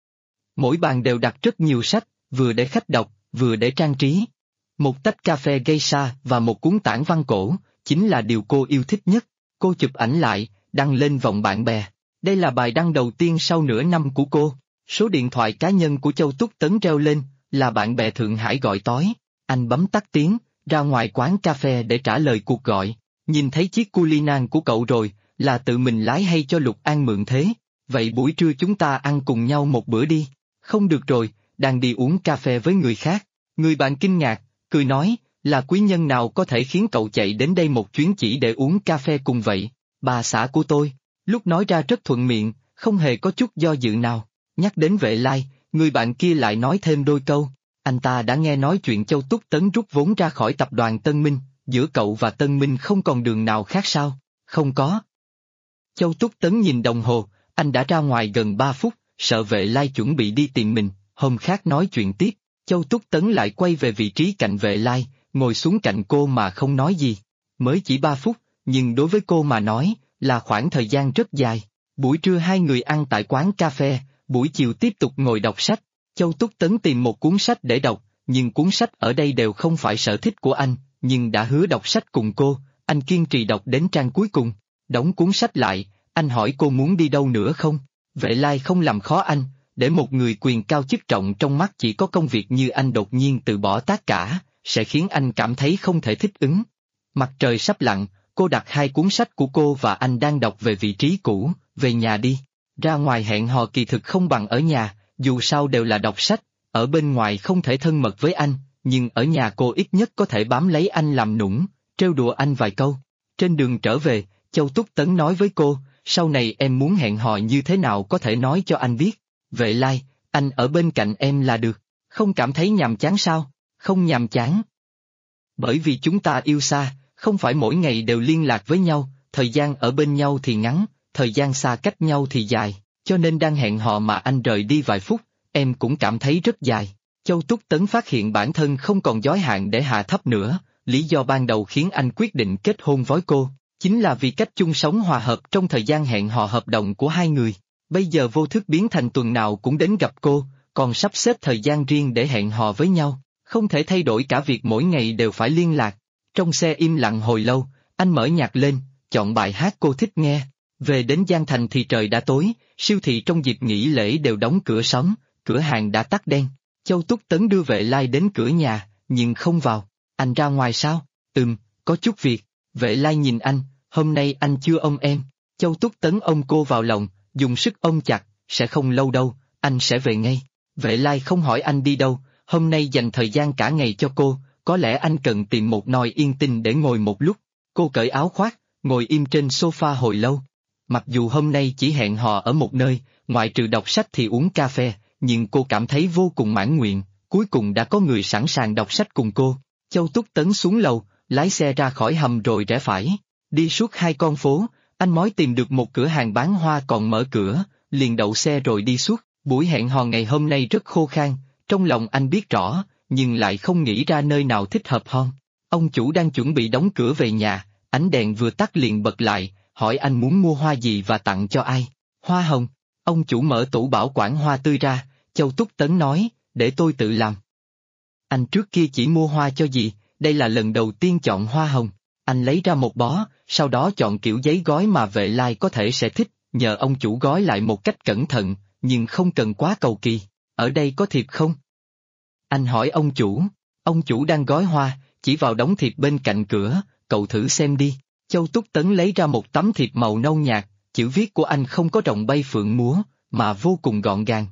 Mỗi bàn đều đặt rất nhiều sách, vừa để khách đọc, vừa để trang trí. Một tách cà phê geisha và một cuốn tản văn cổ, chính là điều cô yêu thích nhất. Cô chụp ảnh lại, đăng lên vòng bạn bè. Đây là bài đăng đầu tiên sau nửa năm của cô. Số điện thoại cá nhân của Châu Túc Tấn reo lên, là bạn bè Thượng Hải gọi tối. Anh bấm tắt tiếng, ra ngoài quán cà phê để trả lời cuộc gọi. Nhìn thấy chiếc Cullinan của cậu rồi, là tự mình lái hay cho Lục An mượn thế? Vậy buổi trưa chúng ta ăn cùng nhau một bữa đi. Không được rồi, đang đi uống cà phê với người khác. Người bạn kinh ngạc, cười nói, là quý nhân nào có thể khiến cậu chạy đến đây một chuyến chỉ để uống cà phê cùng vậy? Bà xã của tôi. Lúc nói ra rất thuận miệng, không hề có chút do dự nào. Nhắc đến Vệ Lai, người bạn kia lại nói thêm đôi câu. Anh ta đã nghe nói chuyện Châu Túc Tấn rút vốn ra khỏi tập đoàn Tân Minh, giữa cậu và Tân Minh không còn đường nào khác sao? Không có. Châu Túc Tấn nhìn đồng hồ, anh đã ra ngoài gần 3 phút, sợ Vệ Lai chuẩn bị đi tìm mình, hôm khác nói chuyện tiếp. Châu Túc Tấn lại quay về vị trí cạnh Vệ Lai, ngồi xuống cạnh cô mà không nói gì. Mới chỉ 3 phút, nhưng đối với cô mà nói, là khoảng thời gian rất dài. Buổi trưa hai người ăn tại quán cà phê, buổi chiều tiếp tục ngồi đọc sách. Châu Túc Tấn tìm một cuốn sách để đọc, nhưng cuốn sách ở đây đều không phải sở thích của anh, nhưng đã hứa đọc sách cùng cô, anh kiên trì đọc đến trang cuối cùng. Đóng cuốn sách lại, anh hỏi cô muốn đi đâu nữa không? Vệ Lai không làm khó anh, để một người quyền cao chức trọng trong mắt chỉ có công việc như anh đột nhiên từ bỏ tất cả, sẽ khiến anh cảm thấy không thể thích ứng. Mặt trời sắp lặn, cô đặt hai cuốn sách của cô và anh đang đọc về vị trí cũ, về nhà đi. Ra ngoài hẹn hò kỳ thực không bằng ở nhà, dù sao đều là đọc sách, ở bên ngoài không thể thân mật với anh, nhưng ở nhà cô ít nhất có thể bám lấy anh làm nũng, trêu đùa anh vài câu. Trên đường trở về, Châu Túc Tấn nói với cô, sau này em muốn hẹn hò như thế nào có thể nói cho anh biết. Vệ Lai, Anh ở bên cạnh em là được, không cảm thấy nhàm chán sao? Không nhàm chán. Bởi vì chúng ta yêu xa, không phải mỗi ngày đều liên lạc với nhau, thời gian ở bên nhau thì ngắn, thời gian xa cách nhau thì dài, cho nên đang hẹn hò mà anh rời đi vài phút, em cũng cảm thấy rất dài. Châu Túc Tấn phát hiện bản thân không còn giới hạn để hạ thấp nữa, lý do ban đầu khiến anh quyết định kết hôn với cô, chính là vì cách chung sống hòa hợp trong thời gian hẹn hò hợp đồng của hai người. Bây giờ vô thức biến thành tuần nào cũng đến gặp cô, còn sắp xếp thời gian riêng để hẹn hò với nhau, không thể thay đổi cả việc mỗi ngày đều phải liên lạc. Trong xe im lặng hồi lâu, anh mở nhạc lên, chọn bài hát cô thích nghe. Về đến Giang Thành thì trời đã tối, siêu thị trong dịp nghỉ lễ đều đóng cửa sớm, cửa hàng đã tắt đèn. Châu Túc Tấn đưa Vệ Lai đến cửa nhà, nhưng không vào. Anh ra ngoài sao? Có chút việc. Vệ Lai nhìn anh, hôm nay anh chưa ôm em. Châu Túc Tấn ôm cô vào lòng, dùng sức ôm chặt, sẽ không lâu đâu, anh sẽ về ngay. Vệ Lai không hỏi anh đi đâu, hôm nay dành thời gian cả ngày cho cô, có lẽ anh cần tìm một nơi yên tĩnh để ngồi một lúc. Cô cởi áo khoác, ngồi im trên sofa hồi lâu. Mặc dù hôm nay chỉ hẹn hò ở một nơi, ngoại trừ đọc sách thì uống cà phê, nhưng cô cảm thấy vô cùng mãn nguyện, cuối cùng đã có người sẵn sàng đọc sách cùng cô. Châu Túc Tấn xuống lầu, lái xe ra khỏi hầm rồi rẽ phải. Đi suốt 2 con phố, anh mới tìm được một cửa hàng bán hoa còn mở cửa, liền đậu xe rồi đi suốt. Buổi hẹn hò ngày hôm nay rất khô khan, trong lòng anh biết rõ, nhưng lại không nghĩ ra nơi nào thích hợp hơn. Ông chủ đang chuẩn bị đóng cửa về nhà, ánh đèn vừa tắt liền bật lại, hỏi anh muốn mua hoa gì và tặng cho ai. Hoa hồng. Ông chủ mở tủ bảo quản hoa tươi ra, Châu Túc Tấn nói, để tôi tự làm. Anh trước kia chỉ mua hoa cho dì, đây là lần đầu tiên chọn hoa hồng. Anh lấy ra một bó, sau đó chọn kiểu giấy gói mà Vệ Lai có thể sẽ thích, nhờ ông chủ gói lại một cách cẩn thận, nhưng không cần quá cầu kỳ. Ở đây có thiệp không? Anh hỏi ông chủ đang gói hoa, chỉ vào đống thiệp bên cạnh cửa, cậu thử xem đi. Châu Túc Tấn lấy ra một tấm thiệp màu nâu nhạt, chữ viết của anh không có rồng bay phượng múa, mà vô cùng gọn gàng.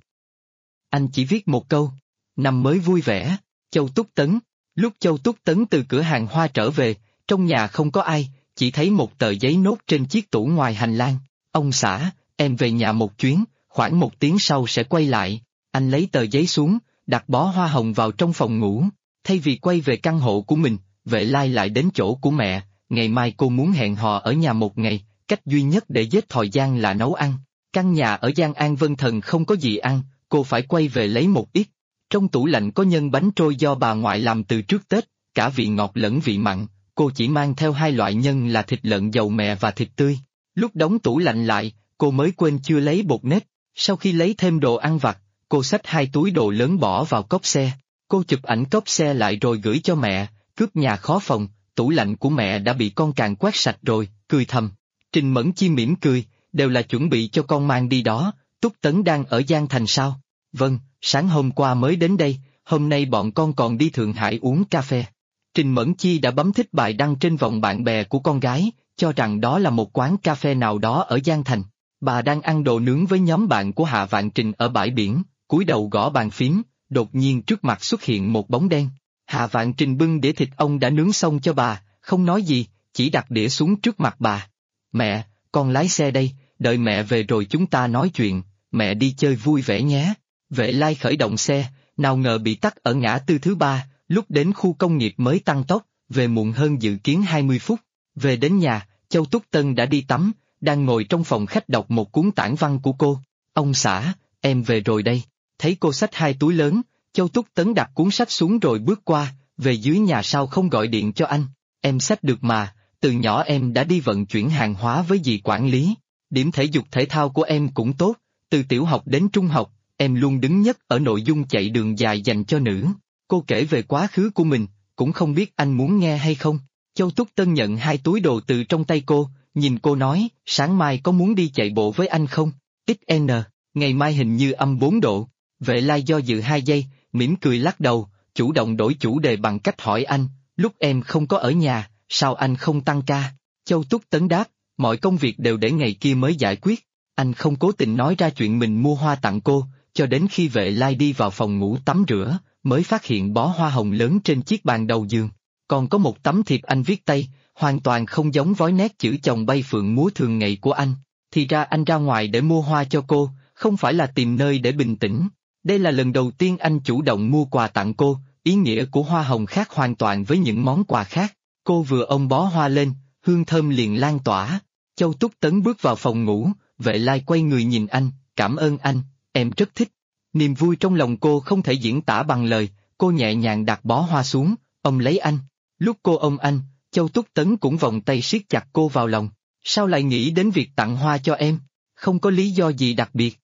Anh chỉ viết một câu, năm mới vui vẻ, Châu Túc Tấn. Lúc Châu Túc Tấn từ cửa hàng hoa trở về, trong nhà không có ai, chỉ thấy một tờ giấy nốt trên chiếc tủ ngoài hành lang. Ông xã, em về nhà một chuyến, khoảng 1 tiếng sau sẽ quay lại. Anh lấy tờ giấy xuống, đặt bó hoa hồng vào trong phòng ngủ. Thay vì quay về căn hộ của mình, Vệ Lai lại đến chỗ của mẹ. Ngày mai cô muốn hẹn hò ở nhà một ngày, cách duy nhất để giết thời gian là nấu ăn. Căn nhà ở Giang An Vân Thần không có gì ăn, cô phải quay về lấy một ít. Trong tủ lạnh có nhân bánh trôi do bà ngoại làm từ trước Tết, cả vị ngọt lẫn vị mặn, cô chỉ mang theo 2 loại nhân là thịt lợn dầu mè và thịt tươi. Lúc đóng tủ lạnh lại, cô mới quên chưa lấy bột nếp. Sau khi lấy thêm đồ ăn vặt, cô xách 2 túi đồ lớn bỏ vào cốp xe. Cô chụp ảnh cốp xe lại rồi gửi cho mẹ, cướp nhà khó phòng, tủ lạnh của mẹ đã bị con càn quét sạch rồi, cười thầm. Trình Mẫn Chi mỉm cười, đều là chuẩn bị cho con mang đi đó. Túc Tấn đang ở Giang Thành sao? Vâng, sáng hôm qua mới đến đây, hôm nay bọn con còn đi Thượng Hải uống cà phê. Trình Mẫn Chi đã bấm thích bài đăng trên vòng bạn bè của con gái, cho rằng đó là một quán cà phê nào đó ở Giang Thành. Bà đang ăn đồ nướng với nhóm bạn của Hạ Vạn Trình ở bãi biển, cúi đầu gõ bàn phím, đột nhiên trước mặt xuất hiện một bóng đen. Hạ Vạn Trình bưng đĩa thịt ông đã nướng xong cho bà, không nói gì, chỉ đặt đĩa xuống trước mặt bà. Mẹ, con lái xe đây, đợi mẹ về rồi chúng ta nói chuyện, mẹ đi chơi vui vẻ nhé. Vệ Lai khởi động xe, nào ngờ bị tắc ở ngã tư thứ 3, lúc đến khu công nghiệp mới tăng tốc, về muộn hơn dự kiến 20 phút. Về đến nhà, Châu Túc Tân đã đi tắm, đang ngồi trong phòng khách đọc một cuốn tản văn của cô. Ông xã, em về rồi đây. Thấy cô xách 2 túi lớn, Châu Túc Tấn đặt cuốn sách xuống rồi bước qua, về dưới nhà sao không gọi điện cho anh. Em xách được mà, từ nhỏ em đã đi vận chuyển hàng hóa với dì quản lý. Điểm thể dục thể thao của em cũng tốt, từ tiểu học đến trung học, em luôn đứng nhất ở nội dung chạy đường dài dành cho nữ. Cô kể về quá khứ của mình, cũng không biết anh muốn nghe hay không. Châu Túc Tân nhận 2 túi đồ từ trong tay cô, nhìn cô nói, sáng mai có muốn đi chạy bộ với anh không? XN, ngày mai hình như âm 4 độ. Vệ Lai do dự 2 giây, mỉm cười lắc đầu, chủ động đổi chủ đề bằng cách hỏi anh, lúc em không có ở nhà, sao anh không tăng ca? Châu Túc Tấn đáp, mọi công việc đều để ngày kia mới giải quyết. Anh không cố tình nói ra chuyện mình mua hoa tặng cô, cho đến khi Vệ Lai đi vào phòng ngủ tắm rửa, mới phát hiện bó hoa hồng lớn trên chiếc bàn đầu giường. Còn có một tấm thiệp anh viết tay, hoàn toàn không giống với nét chữ chồng bay phượng múa thường ngày của anh. Thì ra anh ra ngoài để mua hoa cho cô, không phải là tìm nơi để bình tĩnh. Đây là lần đầu tiên anh chủ động mua quà tặng cô, ý nghĩa của hoa hồng khác hoàn toàn với những món quà khác. Cô vừa ôm bó hoa lên, hương thơm liền lan tỏa. Châu Túc Tấn bước vào phòng ngủ, Vệ Lai quay người nhìn anh, cảm ơn anh, em rất thích. Niềm vui trong lòng cô không thể diễn tả bằng lời, cô nhẹ nhàng đặt bó hoa xuống, ôm lấy anh. Lúc cô ôm anh, Châu Túc Tấn cũng vòng tay siết chặt cô vào lòng. Sao lại nghĩ đến việc tặng hoa cho em? Không có lý do gì đặc biệt.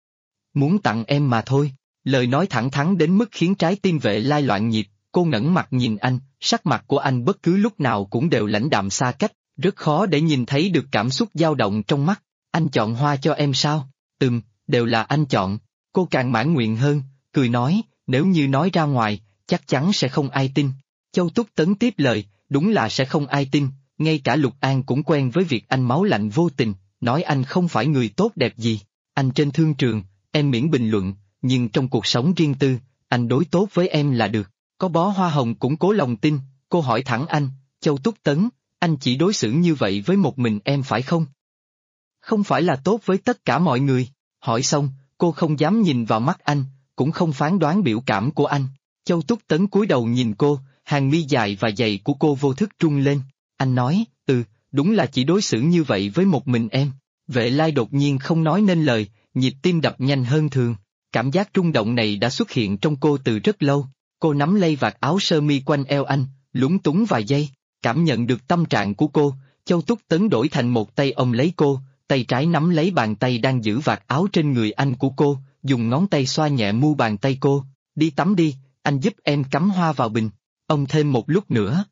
Muốn tặng em mà thôi. Lời nói thẳng thắn đến mức khiến trái tim Vệ Lai loạn nhịp, cô ngẩng mặt nhìn anh, sắc mặt của anh bất cứ lúc nào cũng đều lãnh đạm xa cách, rất khó để nhìn thấy được cảm xúc dao động trong mắt. Anh chọn hoa cho em sao? Đều là anh chọn. Cô càng mãn nguyện hơn, cười nói, nếu như nói ra ngoài, chắc chắn sẽ không ai tin. Châu Túc Tấn tiếp lời, đúng là sẽ không ai tin, ngay cả Lục An cũng quen với việc anh máu lạnh vô tình, nói anh không phải người tốt đẹp gì. Anh trên thương trường, em miễn bình luận, nhưng trong cuộc sống riêng tư, anh đối tốt với em là được. Có bó hoa hồng củng cố lòng tin, cô hỏi thẳng anh, Châu Túc Tấn, anh chỉ đối xử như vậy với một mình em phải không? Không phải là tốt với tất cả mọi người. Hỏi xong, cô không dám nhìn vào mắt anh, cũng không phán đoán biểu cảm của anh. Châu Túc Tấn cúi đầu nhìn cô, hàng mi dài và dày của cô vô thức rung lên. Anh nói, đúng là chỉ đối xử như vậy với một mình em. Vệ Lai đột nhiên không nói nên lời, nhịp tim đập nhanh hơn thường. Cảm giác rung động này đã xuất hiện trong cô từ rất lâu. Cô nắm lấy vạt áo sơ mi quanh eo anh, lúng túng vài giây, cảm nhận được tâm trạng của cô. Châu Túc Tấn đổi thành một tay ôm lấy cô, tay trái nắm lấy bàn tay đang giữ vạt áo trên người anh của cô, dùng ngón tay xoa nhẹ mu bàn tay cô. Đi tắm đi, anh giúp em cắm hoa vào bình. Ông thêm một lúc nữa.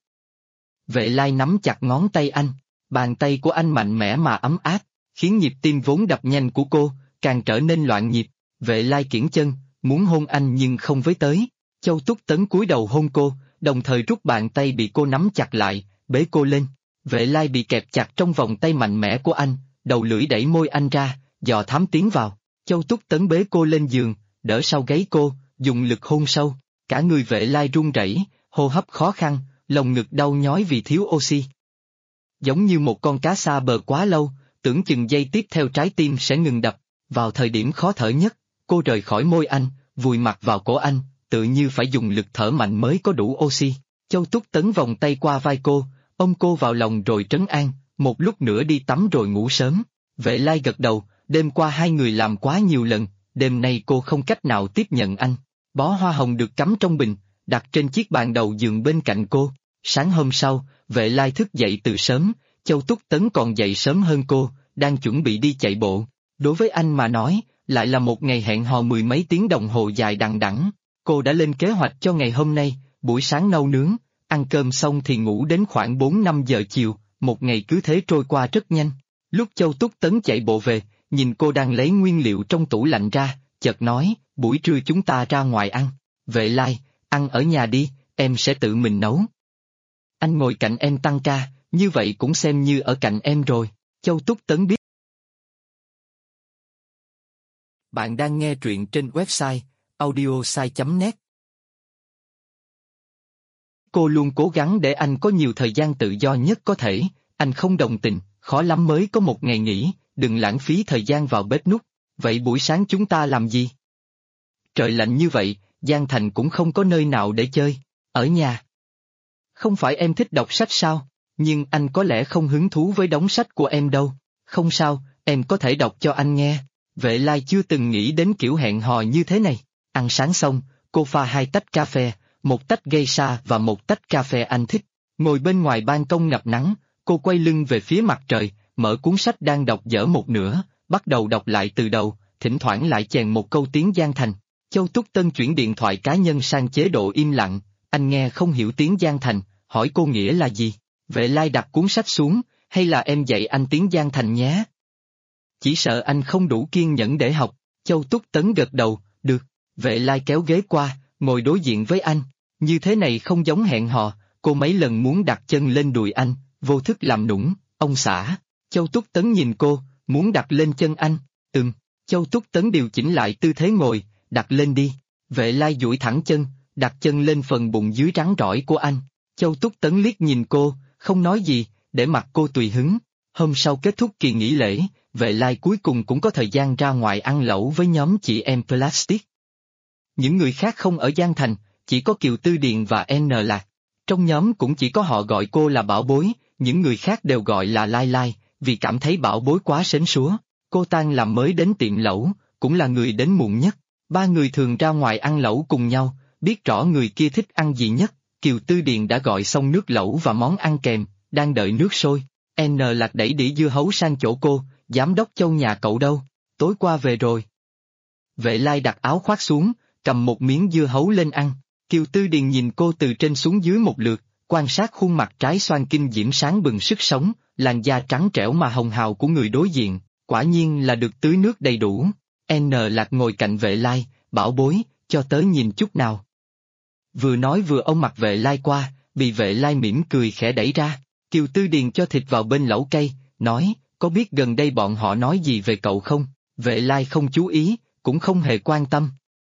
Vệ Lai nắm chặt ngón tay anh, bàn tay của anh mạnh mẽ mà ấm áp, khiến nhịp tim vốn đập nhanh của cô càng trở nên loạn nhịp. Vệ Lai kiễng chân, muốn hôn anh nhưng không với tới. Châu Túc Tấn cúi đầu hôn cô, đồng thời rút bàn tay bị cô nắm chặt lại, bế cô lên. Vệ Lai bị kẹp chặt trong vòng tay mạnh mẽ của anh, đầu lưỡi đẩy môi anh ra, dò thám tiến vào. Châu Túc Tấn bế cô lên giường, đỡ sau gáy cô, dùng lực hôn sâu. Cả người Vệ Lai run rẩy, hô hấp khó khăn, lồng ngực đau nhói vì thiếu oxy. Giống như một con cá xa bờ quá lâu, tưởng chừng giây tiếp theo trái tim sẽ ngừng đập. Vào thời điểm khó thở nhất, cô rời khỏi môi anh, vùi mặt vào cổ anh, tự như phải dùng lực thở mạnh mới có đủ oxy. Châu Túc Tấn vòng tay qua vai cô, ôm cô vào lòng rồi trấn an, một lúc nữa đi tắm rồi ngủ sớm. Vệ Lai gật đầu, đêm qua hai người làm quá nhiều lần, đêm nay cô không cách nào tiếp nhận anh. Bó hoa hồng được cắm trong bình, đặt trên chiếc bàn đầu giường bên cạnh cô. Sáng hôm sau, Vệ Lai thức dậy từ sớm, Châu Túc Tấn còn dậy sớm hơn cô, đang chuẩn bị đi chạy bộ. Đối với anh mà nói, lại là một ngày hẹn hò mười mấy tiếng đồng hồ dài đằng đẵng. Cô đã lên kế hoạch cho ngày hôm nay, buổi sáng nấu nướng, ăn cơm xong thì ngủ đến khoảng 4-5 giờ chiều, một ngày cứ thế trôi qua rất nhanh. Lúc Châu Túc Tấn chạy bộ về, nhìn cô đang lấy nguyên liệu trong tủ lạnh ra, chợt nói, buổi trưa chúng ta ra ngoài ăn. Vệ Lai, ăn ở nhà đi, em sẽ tự mình nấu. Anh ngồi cạnh em tăng ca, như vậy cũng xem như ở cạnh em rồi. Châu Túc Tấn biết. Bạn đang nghe truyện trên website audiosai.net. Cô luôn cố gắng để anh có nhiều thời gian tự do nhất có thể, anh không đồng tình, khó lắm mới có một ngày nghỉ, đừng lãng phí thời gian vào bếp núc. Vậy buổi sáng chúng ta làm gì? Trời lạnh như vậy, Giang Thành cũng không có nơi nào để chơi, ở nhà. Không phải em thích đọc sách sao? Nhưng anh có lẽ không hứng thú với đống sách của em đâu. Không sao, em có thể đọc cho anh nghe. Vệ Lai chưa từng nghĩ đến kiểu hẹn hò như thế này. Ăn sáng xong, cô pha 2 tách cà phê, một tách geisha và một tách cà phê anh thích. Ngồi bên ngoài ban công ngập nắng, cô quay lưng về phía mặt trời, mở cuốn sách đang đọc dở một nửa, bắt đầu đọc lại từ đầu, thỉnh thoảng lại chèn một câu tiếng Giang Thành. Châu Túc Tấn chuyển điện thoại cá nhân sang chế độ im lặng, anh nghe không hiểu tiếng Giang Thành, hỏi cô nghĩa là gì. Vệ Lai đặt cuốn sách xuống, hay là em dạy anh tiếng Giang Thành nhé? Chỉ sợ anh không đủ kiên nhẫn để học. Châu Túc Tấn gật đầu, được. Vệ Lai kéo ghế qua, ngồi đối diện với anh. Như thế này không giống hẹn hò, cô mấy lần muốn đặt chân lên đùi anh, vô thức làm nũng, ông xã. Châu Túc Tấn nhìn cô, muốn đặt lên chân anh. Châu Túc Tấn điều chỉnh lại tư thế ngồi, đặt lên đi. Vệ Lai duỗi thẳng chân, đặt chân lên phần bụng dưới rắn rỏi của anh. Châu Túc Tấn liếc nhìn cô, không nói gì, để mặc cô tùy hứng. Hôm sau kết thúc kỳ nghỉ lễ, Vệ Lai cuối cùng cũng có thời gian ra ngoài ăn lẩu với nhóm chị em Plastic. Những người khác không ở Giang Thành, chỉ có Kiều Tư Điền và N Lạc. Trong nhóm cũng chỉ có họ gọi cô là Bảo Bối, những người khác đều gọi là Lai Lai, vì cảm thấy Bảo Bối quá sến súa. Cô Tan làm mới đến tiệm lẩu, cũng là người đến muộn nhất. Ba người thường ra ngoài ăn lẩu cùng nhau, biết rõ người kia thích ăn gì nhất. Kiều Tư Điền đã gọi xong nước lẩu và món ăn kèm, đang đợi nước sôi. N Lạc đẩy đĩa dưa hấu sang chỗ cô, giám đốc Châu nhà cậu đâu? Tối qua về rồi. Vệ Lai đặt áo khoác xuống, cầm một miếng dưa hấu lên ăn. Kiều Tư Điền nhìn cô từ trên xuống dưới một lượt, quan sát khuôn mặt trái xoan kinh diễm sáng bừng sức sống, làn da trắng trẻo mà hồng hào của người đối diện, quả nhiên là được tưới nước đầy đủ. N Lạc ngồi cạnh Vệ Lai, Bảo Bối, cho tớ nhìn chút nào. Vừa nói vừa ôm mặt Vệ Lai qua, bị Vệ Lai mỉm cười khẽ đẩy ra. Kiều Tư Điền cho thịt vào bên lẩu cây, nói, có biết gần đây bọn họ nói gì về cậu không? Vệ Lai không chú ý, cũng không hề quan tâm.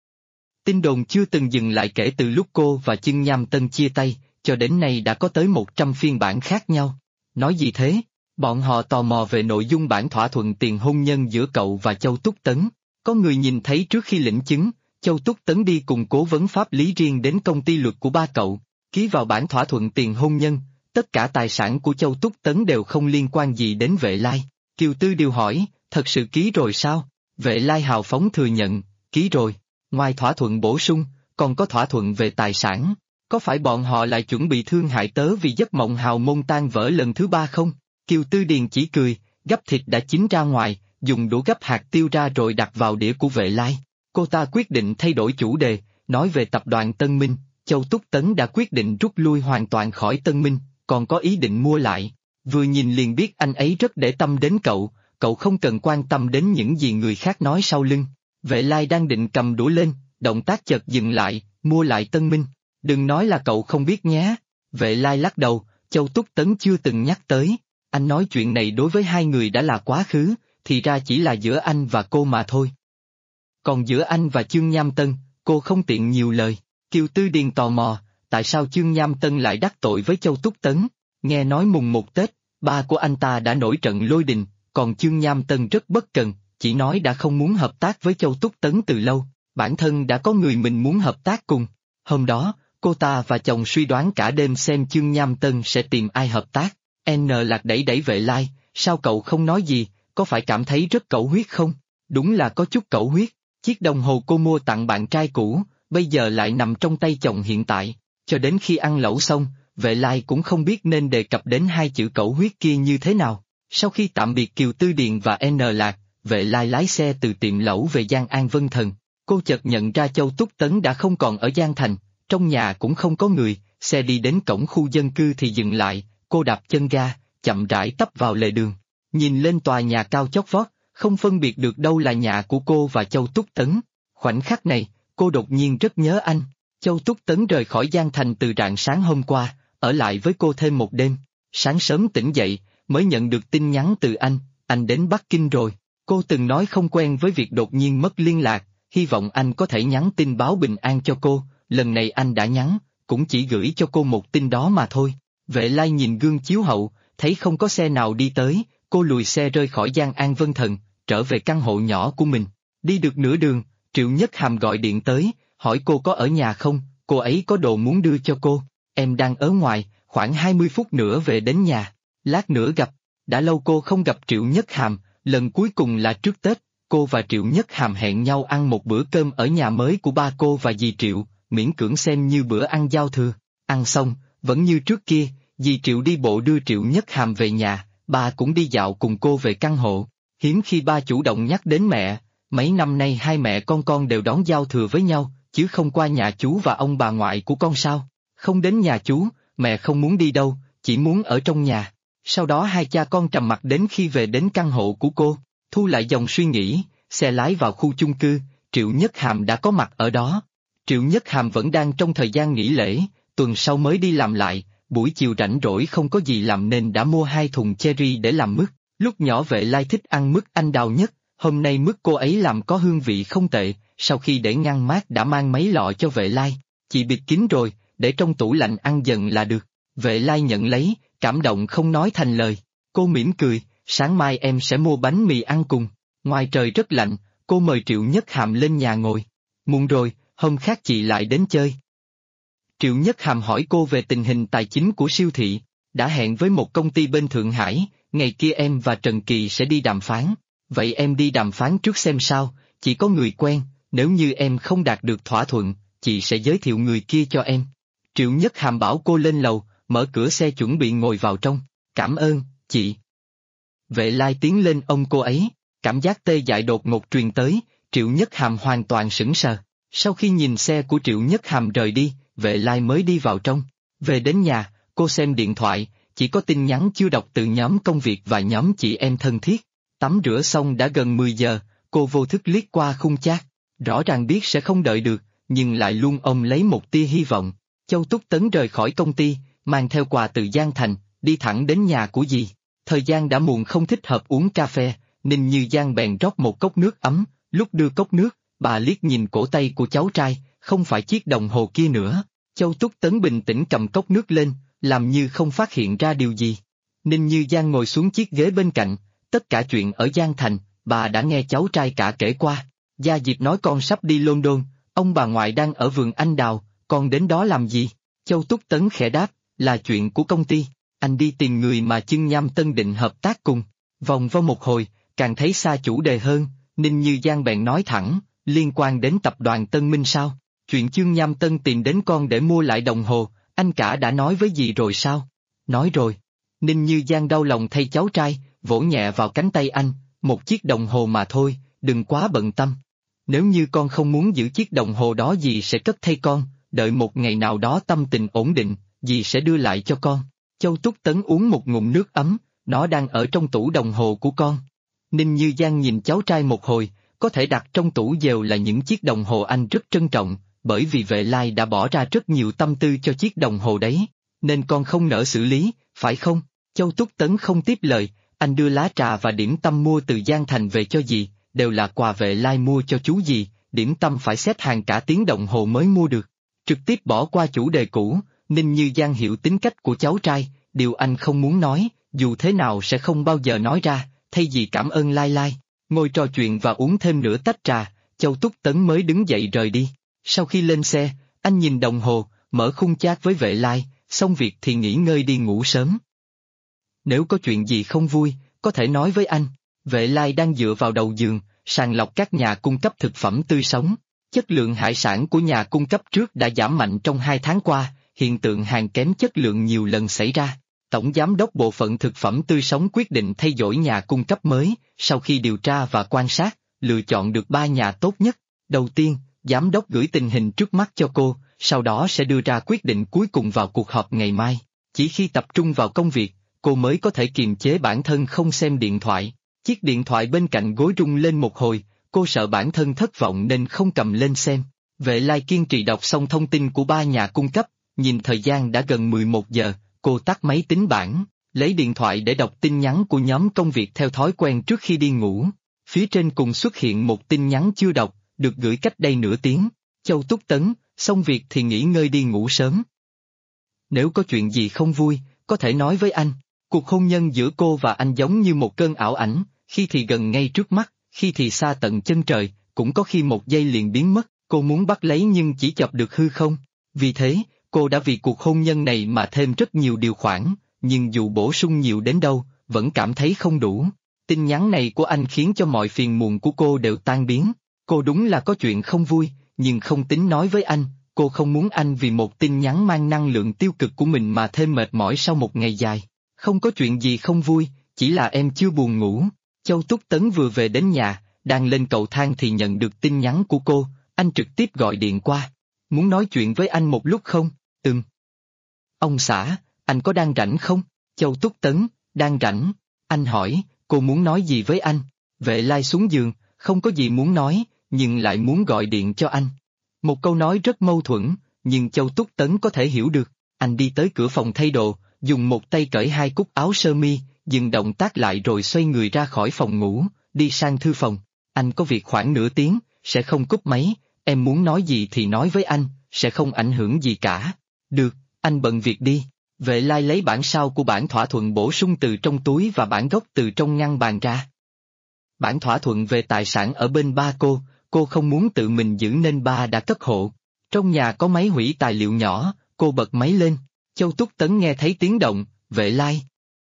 Tin đồn chưa từng dừng lại kể từ lúc cô và Chưng Nham Tân chia tay, cho đến nay đã có tới 100 phiên bản khác nhau. Nói gì thế? Bọn họ tò mò về nội dung bản thỏa thuận tiền hôn nhân giữa cậu và Châu Túc Tấn. Có người nhìn thấy trước khi lĩnh chứng, Châu Túc Tấn đi cùng cố vấn pháp lý riêng đến công ty luật của ba cậu, ký vào bản thỏa thuận tiền hôn nhân, tất cả tài sản của Châu Túc Tấn đều không liên quan gì đến Vệ Lai. Kiều Tư điều hỏi, thật sự ký rồi sao? Vệ Lai hào phóng thừa nhận, ký rồi. Ngoài thỏa thuận bổ sung, còn có thỏa thuận về tài sản. Có phải bọn họ lại chuẩn bị thương hại tớ vì giấc mộng hào môn tan vỡ lần thứ ba không? Kiều Tư Điền chỉ cười, gắp thịt đã chín ra ngoài, dùng đũa gắp hạt tiêu ra rồi đặt vào đĩa của Vệ Lai. Cô ta quyết định thay đổi chủ đề, nói về tập đoàn Tân Minh. Châu Túc Tấn đã quyết định rút lui hoàn toàn khỏi Tân Minh, còn có ý định mua lại. Vừa nhìn liền biết anh ấy rất để tâm đến cậu, cậu không cần quan tâm đến những gì người khác nói sau lưng. Vệ Lai đang định cầm đũa lên, động tác chợt dừng lại, mua lại Tân Minh. Đừng nói là cậu không biết nhé. Vệ Lai lắc đầu, Châu Túc Tấn chưa từng nhắc tới. Anh nói chuyện này đối với hai người đã là quá khứ, thì ra chỉ là giữa anh và cô mà thôi. Còn giữa anh và Chưng Nham Tân, cô không tiện nhiều lời. Kiều Tư Điền tò mò, tại sao Chưng Nham Tân lại đắc tội với Châu Túc Tấn? Nghe nói mùng 1 Tết, ba của anh ta đã nổi trận lôi đình, còn Chưng Nham Tân rất bất cần, chỉ nói đã không muốn hợp tác với Châu Túc Tấn từ lâu, bản thân đã có người mình muốn hợp tác cùng. Hôm đó, cô ta và chồng suy đoán cả đêm xem Chưng Nham Tân sẽ tìm ai hợp tác. N Lạc đẩy đẩy Vệ Lai, sao cậu không nói gì, có phải cảm thấy rất cẩu huyết không? Đúng là có chút cẩu huyết, chiếc đồng hồ cô mua tặng bạn trai cũ, bây giờ lại nằm trong tay chồng hiện tại. Cho đến khi ăn lẩu xong, Vệ Lai cũng không biết nên đề cập đến hai chữ cẩu huyết kia như thế nào. Sau khi tạm biệt Kiều Tư Điền và N Lạc, Vệ Lai lái xe từ tiệm lẩu về Giang An Vân Thần. Cô chợt nhận ra Châu Túc Tấn đã không còn ở Giang Thành, trong nhà cũng không có người, xe đi đến cổng khu dân cư thì dừng lại, cô đạp chân ga, chậm rãi tấp vào lề đường. Nhìn lên tòa nhà cao chót vót, không phân biệt được đâu là nhà của cô và Châu Túc Tấn. Khoảnh khắc này, cô đột nhiên rất nhớ anh. Châu Túc Tấn rời khỏi Giang Thành từ rạng sáng hôm qua, ở lại với cô thêm một đêm. Sáng sớm tỉnh dậy, mới nhận được tin nhắn từ anh đến Bắc Kinh rồi. Cô từng nói không quen với việc đột nhiên mất liên lạc, hy vọng anh có thể nhắn tin báo bình an cho cô, lần này anh đã nhắn, cũng chỉ gửi cho cô một tin đó mà thôi. Vệ Lai nhìn gương chiếu hậu, thấy không có xe nào đi tới, cô lùi xe rơi khỏi Giang An Vân Thần, trở về căn hộ nhỏ của mình. Đi được nửa đường, Triệu Nhất Hàm gọi điện tới, hỏi cô có ở nhà không, cô ấy có đồ muốn đưa cho cô. Em đang ở ngoài, khoảng 20 phút nữa về đến nhà, lát nữa gặp. Đã lâu cô không gặp Triệu Nhất Hàm, lần cuối cùng là trước Tết, cô và Triệu Nhất Hàm hẹn nhau ăn một bữa cơm ở nhà mới của ba cô và dì Triệu, miễn cưỡng xem như bữa ăn giao thừa. Ăn xong, vẫn như trước kia, dì Triệu đi bộ đưa Triệu Nhất Hàm về nhà, ba cũng đi dạo cùng cô về căn hộ. Hiếm khi ba chủ động nhắc đến mẹ, mấy năm nay hai mẹ con đều đón giao thừa với nhau, chứ không qua nhà chú và ông bà ngoại của con sao. Không đến nhà chú, mẹ không muốn đi đâu, chỉ muốn ở trong nhà. Sau đó hai cha con trầm mặc đến khi về đến căn hộ của cô, thu lại dòng suy nghĩ, xe lái vào khu chung cư, Triệu Nhất Hàm đã có mặt ở đó. Triệu Nhất Hàm vẫn đang trong thời gian nghỉ lễ, tuần sau mới đi làm lại, buổi chiều rảnh rỗi không có gì làm nên đã mua 2 thùng cherry để làm mứt. Lúc nhỏ Vệ Lai thích ăn mứt anh đào nhất, hôm nay mứt cô ấy làm có hương vị không tệ, sau khi để ngăn mát đã mang mấy lọ cho Vệ Lai. Chị bịt kín rồi, để trong tủ lạnh ăn dần là được. Vệ Lai nhận lấy, cảm động không nói thành lời. Cô mỉm cười, sáng mai em sẽ mua bánh mì ăn cùng. Ngoài trời rất lạnh, cô mời Triệu Nhất Hàm lên nhà ngồi. Muộn rồi, hôm khác chị lại đến chơi. Triệu Nhất Hàm hỏi cô về tình hình tài chính của siêu thị, đã hẹn với một công ty bên Thượng Hải, ngày kia em và Trần Kỳ sẽ đi đàm phán. Vậy em đi đàm phán trước xem sao, chị có người quen, nếu như em không đạt được thỏa thuận, chị sẽ giới thiệu người kia cho em. Triệu Nhất Hàm bảo cô lên lầu, mở cửa xe chuẩn bị ngồi vào trong. Cảm ơn, chị. Vệ Lai tiến lên ôm cô ấy, cảm giác tê dại đột ngột truyền tới, Triệu Nhất Hàm hoàn toàn sững sờ. Sau khi nhìn xe của Triệu Nhất Hàm rời đi, Vệ Lai mới đi vào trong. Về đến nhà, cô xem điện thoại, chỉ có tin nhắn chưa đọc từ nhóm công việc và nhóm chị em thân thiết. Tắm rửa xong đã gần 10 giờ, cô vô thức liếc qua khung chat. Rõ ràng biết sẽ không đợi được, nhưng lại luôn ôm lấy một tia hy vọng. Châu Túc Tấn rời khỏi công ty, mang theo quà từ Giang Thành, đi thẳng đến nhà của dì. Thời gian đã muộn không thích hợp uống cà phê, Ninh Như Giang bèn rót một cốc nước ấm, lúc đưa cốc nước, bà liếc nhìn cổ tay của cháu trai, không phải chiếc đồng hồ kia nữa. Châu Túc Tấn bình tĩnh cầm cốc nước lên, làm như không phát hiện ra điều gì. Ninh Như Giang ngồi xuống chiếc ghế bên cạnh, tất cả chuyện ở Giang Thành, bà đã nghe cháu trai cả kể qua. Gia Diệp nói con sắp đi London, ông bà ngoại đang ở vườn anh đào, con đến đó làm gì? Châu Túc Tấn khẽ đáp, là chuyện của công ty, anh đi tìm người mà Chương Nham Tân định hợp tác cùng. Vòng vo một hồi, càng thấy xa chủ đề hơn, Ninh Như Giang bèn nói thẳng, liên quan đến tập đoàn Tân Minh sao? Chuyện Chương Nham Tân tìm đến con để mua lại đồng hồ, anh cả đã nói với dì rồi sao? Nói rồi. Ninh Như Giang đau lòng thay cháu trai, vỗ nhẹ vào cánh tay anh, một chiếc đồng hồ mà thôi, đừng quá bận tâm. Nếu như con không muốn giữ chiếc đồng hồ đó dì sẽ cất thay con, đợi một ngày nào đó tâm tình ổn định, dì sẽ đưa lại cho con. Châu Túc Tấn uống một ngụm nước ấm, nó đang ở trong tủ đồng hồ của con. Ninh Như Giang nhìn cháu trai một hồi, có thể đặt trong tủ đều là những chiếc đồng hồ anh rất trân trọng, bởi vì Vệ Lai đã bỏ ra rất nhiều tâm tư cho chiếc đồng hồ đấy, nên con không nỡ xử lý, phải không? Châu Túc Tấn không tiếp lời, anh đưa lá trà và điểm tâm mua từ Giang Thành về cho dì, đều là quà Vệ Lai mua cho chú dì, điểm tâm phải xếp hàng cả tiếng đồng hồ mới mua được. Trực tiếp bỏ qua chủ đề cũ, Ninh Như Giang hiểu tính cách của cháu trai, điều anh không muốn nói, dù thế nào sẽ không bao giờ nói ra, thay vì cảm ơn Lai Lai. Ngồi trò chuyện và uống thêm nửa tách trà, Châu Túc Tấn mới đứng dậy rời đi. Sau khi lên xe, anh nhìn đồng hồ, mở khung chat với Vệ Lai, xong việc thì nghỉ ngơi đi ngủ sớm. Nếu có chuyện gì không vui, có thể nói với anh. Vệ Lai đang dựa vào đầu giường, sàng lọc các nhà cung cấp thực phẩm tươi sống. Chất lượng hải sản của nhà cung cấp trước đã giảm mạnh trong 2 tháng qua, hiện tượng hàng kém chất lượng nhiều lần xảy ra. Tổng giám đốc bộ phận thực phẩm tươi sống quyết định thay đổi nhà cung cấp mới, sau khi điều tra và quan sát, lựa chọn được 3 nhà tốt nhất. Đầu tiên, giám đốc gửi tình hình trước mắt cho cô, sau đó sẽ đưa ra quyết định cuối cùng vào cuộc họp ngày mai. Chỉ khi tập trung vào công việc, cô mới có thể kiềm chế bản thân không xem điện thoại. Chiếc điện thoại bên cạnh gối rung lên một hồi, cô sợ bản thân thất vọng nên không cầm lên xem. Vệ Lai kiên trì đọc xong thông tin của 3 nhà cung cấp, nhìn thời gian đã gần 11 giờ, cô tắt máy tính bảng, lấy điện thoại để đọc tin nhắn của nhóm công việc theo thói quen trước khi đi ngủ. Phía trên cùng xuất hiện một tin nhắn chưa đọc, được gửi cách đây nửa tiếng. Châu Túc Tấn, xong việc thì nghỉ ngơi đi ngủ sớm. Nếu có chuyện gì không vui, có thể nói với anh. Cuộc hôn nhân giữa cô và anh giống như một cơn ảo ảnh, khi thì gần ngay trước mắt, khi thì xa tận chân trời, cũng có khi một giây liền biến mất. Cô muốn bắt lấy nhưng chỉ chọc được hư không. Vì thế, cô đã vì cuộc hôn nhân này mà thêm rất nhiều điều khoản, nhưng dù bổ sung nhiều đến đâu, vẫn cảm thấy không đủ. Tin nhắn này của anh khiến cho mọi phiền muộn của cô đều tan biến. Cô đúng là có chuyện không vui, nhưng không tính nói với anh. Cô không muốn anh vì một tin nhắn mang năng lượng tiêu cực của mình mà thêm mệt mỏi sau một ngày dài. Không có chuyện gì không vui, chỉ là em chưa buồn ngủ. Châu Túc Tấn vừa về đến nhà, đang lên cầu thang thì nhận được tin nhắn của cô, anh trực tiếp gọi điện qua. Muốn nói chuyện với anh một lúc không? Ông xã, anh có đang rảnh không? Châu Túc Tấn, đang rảnh. Anh hỏi, cô muốn nói gì với anh? Vệ Lai xuống giường, không có gì muốn nói, nhưng lại muốn gọi điện cho anh. Một câu nói rất mâu thuẫn, nhưng Châu Túc Tấn có thể hiểu được. Anh đi tới cửa phòng thay đồ, dùng một tay cởi 2 cúc áo sơ mi, dừng động tác lại rồi xoay người ra khỏi phòng ngủ, đi sang thư phòng. Anh có việc khoảng nửa tiếng, sẽ không cúp máy, em muốn nói gì thì nói với anh, sẽ không ảnh hưởng gì cả. Được, anh bận việc đi. Vệ Lai lấy bản sao của bản thỏa thuận bổ sung từ trong túi và bản gốc từ trong ngăn bàn ra. Bản thỏa thuận về tài sản ở bên ba cô cô không muốn tự mình giữ nên ba đã cất hộ. Trong nhà có máy hủy tài liệu nhỏ, cô bật máy lên. Châu Túc Tấn nghe thấy tiếng động, Vệ Lai.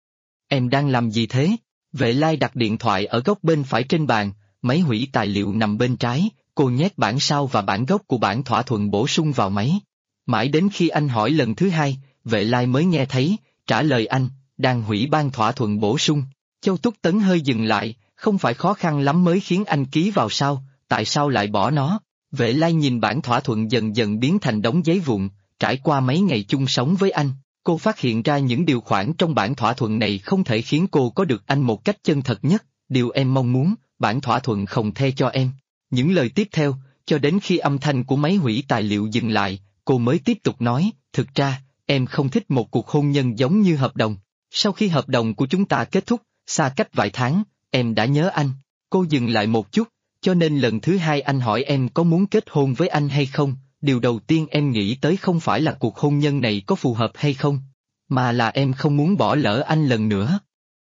Em đang làm gì thế? Vệ Lai đặt điện thoại ở góc bên phải trên bàn, máy hủy tài liệu nằm bên trái, cô nhét bản sao và bản gốc của bản thỏa thuận bổ sung vào máy. Mãi đến khi anh hỏi lần thứ hai, Vệ Lai mới nghe thấy, trả lời anh, đang hủy bản thỏa thuận bổ sung. Châu Túc Tấn hơi dừng lại, không phải khó khăn lắm mới khiến anh ký vào sao, tại sao lại bỏ nó? Vệ Lai nhìn bản thỏa thuận dần dần biến thành đống giấy vụn, trải qua mấy ngày chung sống với anh, cô phát hiện ra những điều khoản trong bản thỏa thuận này không thể khiến cô có được anh một cách chân thật nhất, điều em mong muốn, bản thỏa thuận không thê cho em. Những lời tiếp theo, cho đến khi âm thanh của máy hủy tài liệu dừng lại, cô mới tiếp tục nói, thực ra, em không thích một cuộc hôn nhân giống như hợp đồng. Sau khi hợp đồng của chúng ta kết thúc, xa cách vài tháng, em đã nhớ anh. Cô dừng lại một chút, cho nên lần thứ hai anh hỏi em có muốn kết hôn với anh hay không, điều đầu tiên em nghĩ tới không phải là cuộc hôn nhân này có phù hợp hay không, mà là em không muốn bỏ lỡ anh lần nữa.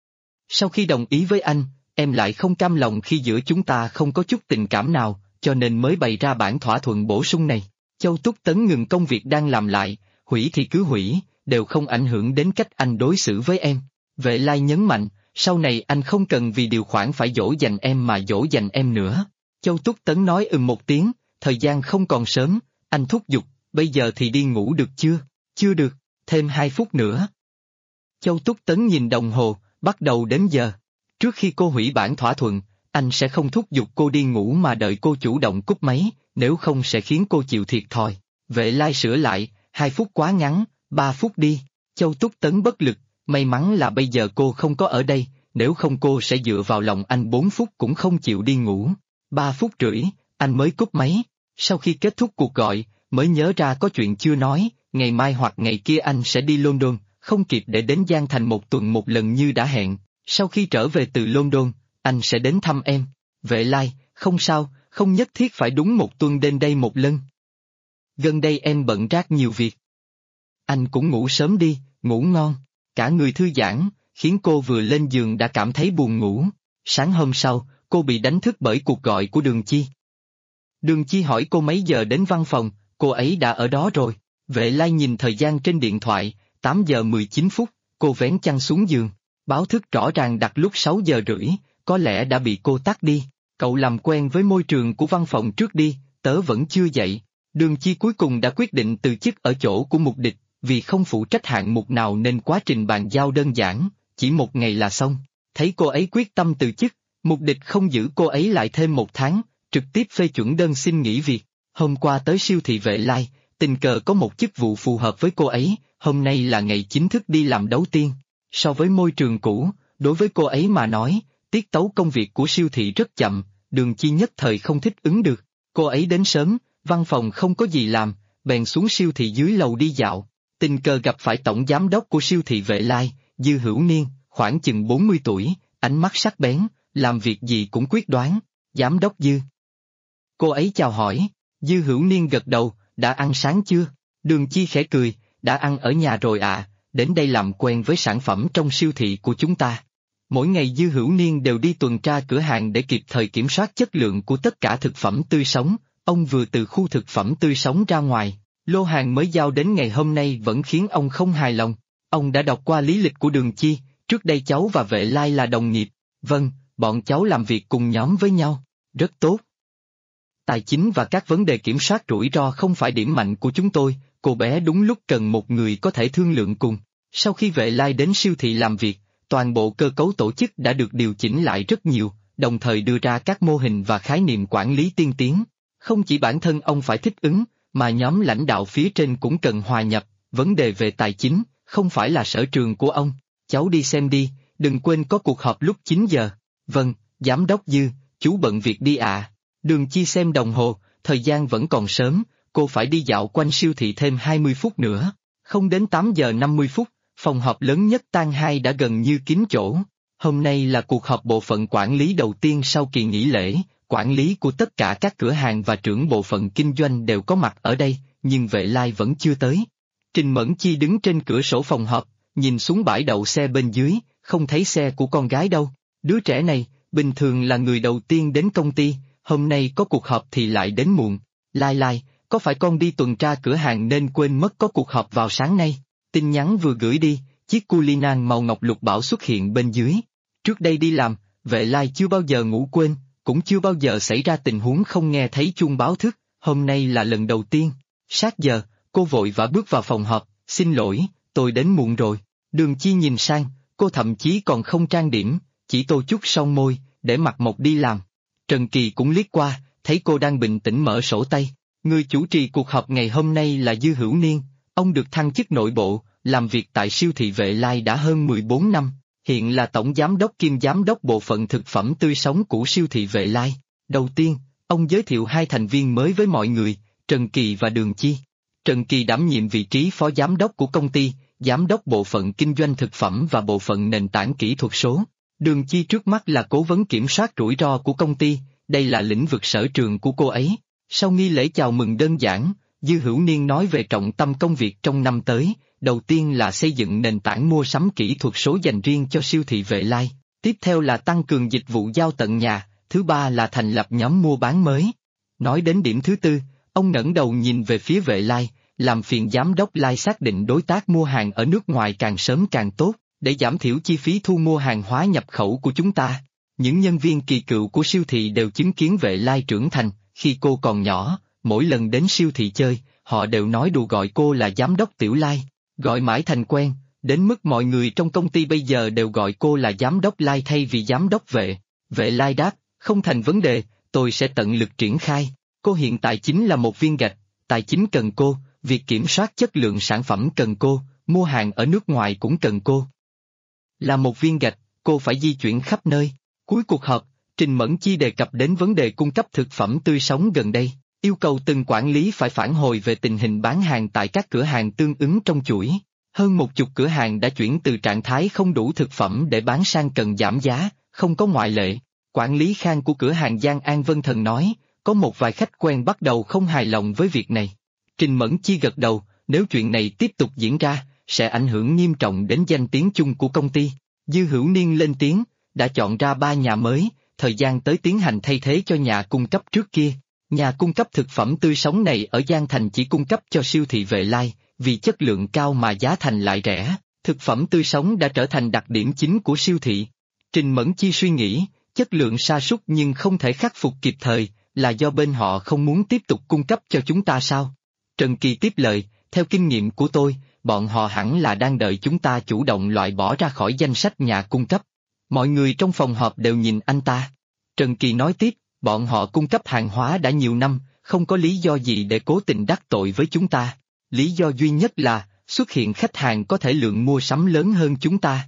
Sau khi đồng ý với anh, em lại không cam lòng khi giữa chúng ta không có chút tình cảm nào, cho nên mới bày ra bản thỏa thuận bổ sung này. Châu Túc Tấn ngừng công việc đang làm lại, hủy thì cứ hủy, đều không ảnh hưởng đến cách anh đối xử với em. Vệ Lai nhấn mạnh, sau này anh không cần vì điều khoản phải dỗ dành em mà dỗ dành em nữa. Châu Túc Tấn nói một tiếng, thời gian không còn sớm, anh thúc giục, bây giờ thì đi ngủ được chưa? Chưa được, thêm 2 phút nữa. Châu Túc Tấn nhìn đồng hồ, bắt đầu đếm giờ. Trước khi cô hủy bản thỏa thuận, anh sẽ không thúc giục cô đi ngủ mà đợi cô chủ động cúp máy, nếu không sẽ khiến cô chịu thiệt thòi. Vệ Lai sửa lại, 2 phút quá ngắn, 3 phút đi. Châu Túc Tấn bất lực, may mắn là bây giờ cô không có ở đây, nếu không cô sẽ dựa vào lòng anh 4 phút cũng không chịu đi ngủ. 3 phút rưỡi, anh mới cúp máy. Sau khi kết thúc cuộc gọi, mới nhớ ra có chuyện chưa nói, ngày mai hoặc ngày kia anh sẽ đi London, không kịp để đến Giang Thành 1 tuần một lần như đã hẹn. Sau khi trở về từ London, anh sẽ đến thăm em. Vệ Lai, không sao, không nhất thiết phải đúng 1 tuần đến đây một lần. Gần đây em bận rát nhiều việc. Anh cũng ngủ sớm đi, ngủ ngon. Cả người thư giãn, khiến cô vừa lên giường đã cảm thấy buồn ngủ. Sáng hôm sau, cô bị đánh thức bởi cuộc gọi của Đường Chi. Đường Chi hỏi cô mấy giờ đến văn phòng, cô ấy đã ở đó rồi. Vệ Lai nhìn thời gian trên điện thoại, 8 giờ 19 phút, cô vén chăn xuống giường. Báo thức rõ ràng đặt lúc 6 giờ rưỡi, có lẽ đã bị cô tắt đi. Cậu làm quen với môi trường của văn phòng trước đi, tớ vẫn chưa dậy. Đường Chi cuối cùng đã quyết định từ chức ở chỗ của Mục Địch, vì không phụ trách hạng mục nào nên quá trình bàn giao đơn giản, chỉ 1 ngày là xong. Thấy cô ấy quyết tâm từ chức, Mục Địch không giữ cô ấy lại thêm 1 tháng, trực tiếp phê chuẩn đơn xin nghỉ việc. Hôm qua tới siêu thị Vệ Lai, tình cờ có một chức vụ phù hợp với cô ấy, hôm nay là ngày chính thức đi làm đầu tiên. So với môi trường cũ, đối với cô ấy mà nói, tiết tấu công việc của siêu thị rất chậm, Đường Chi nhất thời không thích ứng được. Cô ấy đến sớm, văn phòng không có gì làm, bèn xuống siêu thị dưới lầu đi dạo. Tình cờ gặp phải tổng giám đốc của siêu thị Vệ Lai, Dư Hữu Niên, khoảng chừng 40 tuổi, ánh mắt sắc bén, làm việc gì cũng quyết đoán. Giám đốc Dư. Cô ấy chào hỏi, Dư Hữu Niên gật đầu, đã ăn sáng chưa? Đường Chi khẽ cười, đã ăn ở nhà rồi ạ, đến đây làm quen với sản phẩm trong siêu thị của chúng ta. Mỗi ngày Dư Hữu Niên đều đi tuần tra cửa hàng để kịp thời kiểm soát chất lượng của tất cả thực phẩm tươi sống, ông vừa từ khu thực phẩm tươi sống ra ngoài, lô hàng mới giao đến ngày hôm nay vẫn khiến ông không hài lòng. Ông đã đọc qua lý lịch của Đường Chi, trước đây cháu và Vệ Lai là đồng nghiệp, vâng, bọn cháu làm việc cùng nhóm với nhau, rất tốt. Tài chính và các vấn đề kiểm soát rủi ro không phải điểm mạnh của chúng tôi, cô bé đúng lúc cần một người có thể thương lượng cùng. Sau khi Vệ Lai đến siêu thị làm việc, toàn bộ cơ cấu tổ chức đã được điều chỉnh lại rất nhiều, đồng thời đưa ra các mô hình và khái niệm quản lý tiên tiến. Không chỉ bản thân ông phải thích ứng, mà nhóm lãnh đạo phía trên cũng cần hòa nhập, vấn đề về tài chính, không phải là sở trường của ông. Cháu đi xem đi, đừng quên có cuộc họp lúc 9 giờ. Vâng, giám đốc Dư, chú bận việc đi ạ. Đường Chi xem đồng hồ, thời gian vẫn còn sớm, cô phải đi dạo quanh siêu thị thêm 20 phút nữa. Không đến 8 giờ 50 phút, phòng họp lớn nhất Tan 2 đã gần như kín chỗ. Hôm nay là cuộc họp bộ phận quản lý đầu tiên sau kỳ nghỉ lễ, quản lý của tất cả các cửa hàng và trưởng bộ phận kinh doanh đều có mặt ở đây, nhưng Vệ Lai vẫn chưa tới. Trình Mẫn Chi đứng trên cửa sổ phòng họp, nhìn xuống bãi đậu xe bên dưới, không thấy xe của con gái đâu. Đứa trẻ này, bình thường là người đầu tiên đến công ty, hôm nay có cuộc họp thì lại đến muộn. Lai Lai, có phải con đi tuần tra cửa hàng nên quên mất có cuộc họp vào sáng nay? Tin nhắn vừa gửi đi, chiếc cu li nang màu ngọc lục bảo xuất hiện bên dưới. Trước đây đi làm, Vệ Lai chưa bao giờ ngủ quên, cũng chưa bao giờ xảy ra tình huống không nghe thấy chuông báo thức, hôm nay là lần đầu tiên. Sát giờ, cô vội vã bước vào phòng họp, xin lỗi, tôi đến muộn rồi. Đường Chi nhìn sang, cô thậm chí còn không trang điểm, chỉ tô chút son môi, để mặc mộc đi làm. Trần Kỳ cũng liếc qua, thấy cô đang bình tĩnh mở sổ tay. Người chủ trì cuộc họp ngày hôm nay là Dư Hữu Niên, ông được thăng chức nội bộ, làm việc tại siêu thị Vệ Lai đã hơn 14 năm, hiện là tổng giám đốc kiêm giám đốc bộ phận thực phẩm tươi sống của siêu thị Vệ Lai. Đầu tiên, ông giới thiệu hai thành viên mới với mọi người, Trần Kỳ và Đường Chi. Trần Kỳ đảm nhiệm vị trí phó giám đốc của công ty, giám đốc bộ phận kinh doanh thực phẩm và bộ phận nền tảng kỹ thuật số. Đường Chi trước mắt là cố vấn kiểm soát rủi ro của công ty, đây là lĩnh vực sở trường của cô ấy. Sau nghi lễ chào mừng đơn giản, Dư Hữu Niên nói về trọng tâm công việc trong năm tới, đầu tiên là xây dựng nền tảng mua sắm kỹ thuật số dành riêng cho siêu thị Vệ Lai, tiếp theo là tăng cường dịch vụ giao tận nhà, thứ ba là thành lập nhóm mua bán mới. Nói đến điểm thứ tư, ông ngẩng đầu nhìn về phía Vệ Lai, làm phiền giám đốc Lai xác định đối tác mua hàng ở nước ngoài càng sớm càng tốt, để giảm thiểu chi phí thu mua hàng hóa nhập khẩu của chúng ta. Những nhân viên kỳ cựu của siêu thị đều chứng kiến Vệ Lai trưởng thành, khi cô còn nhỏ, mỗi lần đến siêu thị chơi, họ đều nói đùa gọi cô là giám đốc Tiểu Lai, gọi mãi thành quen, đến mức mọi người trong công ty bây giờ đều gọi cô là giám đốc Lai thay vì giám đốc Vệ. Vệ Lai đáp, không thành vấn đề, tôi sẽ tận lực triển khai, cô hiện tại chính là một viên gạch, tài chính cần cô, việc kiểm soát chất lượng sản phẩm cần cô, mua hàng ở nước ngoài cũng cần cô. Là một viên gạch, cô phải di chuyển khắp nơi. Cuối cuộc họp, Trình Mẫn Chi đề cập đến vấn đề cung cấp thực phẩm tươi sống gần đây, yêu cầu từng quản lý phải phản hồi về tình hình bán hàng tại các cửa hàng tương ứng trong chuỗi. Hơn 10 cửa hàng đã chuyển từ trạng thái không đủ thực phẩm để bán sang cần giảm giá, không có ngoại lệ. Quản lý Khang của cửa hàng Giang An Vân Thần nói, có một vài khách quen bắt đầu không hài lòng với việc này. Trình Mẫn Chi gật đầu, nếu chuyện này tiếp tục diễn ra, sẽ ảnh hưởng nghiêm trọng đến danh tiếng chung của công ty. Dư Hữu Niên lên tiếng, đã chọn ra 3 nhà mới, thời gian tới tiến hành thay thế cho nhà cung cấp trước kia. Nhà cung cấp thực phẩm tươi sống này ở Giang Thành chỉ cung cấp cho siêu thị Vệ Lai, vì chất lượng cao mà giá thành lại rẻ, thực phẩm tươi sống đã trở thành đặc điểm chính của siêu thị. Trình Mẫn Chi suy nghĩ, chất lượng sa sút nhưng không thể khắc phục kịp thời, là do bên họ không muốn tiếp tục cung cấp cho chúng ta sao? Trần Kỳ tiếp lời, theo kinh nghiệm của tôi, bọn họ hẳn là đang đợi chúng ta chủ động loại bỏ ra khỏi danh sách nhà cung cấp. Mọi người trong phòng họp đều nhìn anh ta. Trần Kỳ nói tiếp, bọn họ cung cấp hàng hóa đã nhiều năm, không có lý do gì để cố tình đắc tội với chúng ta. Lý do duy nhất là, xuất hiện khách hàng có thể lượng mua sắm lớn hơn chúng ta.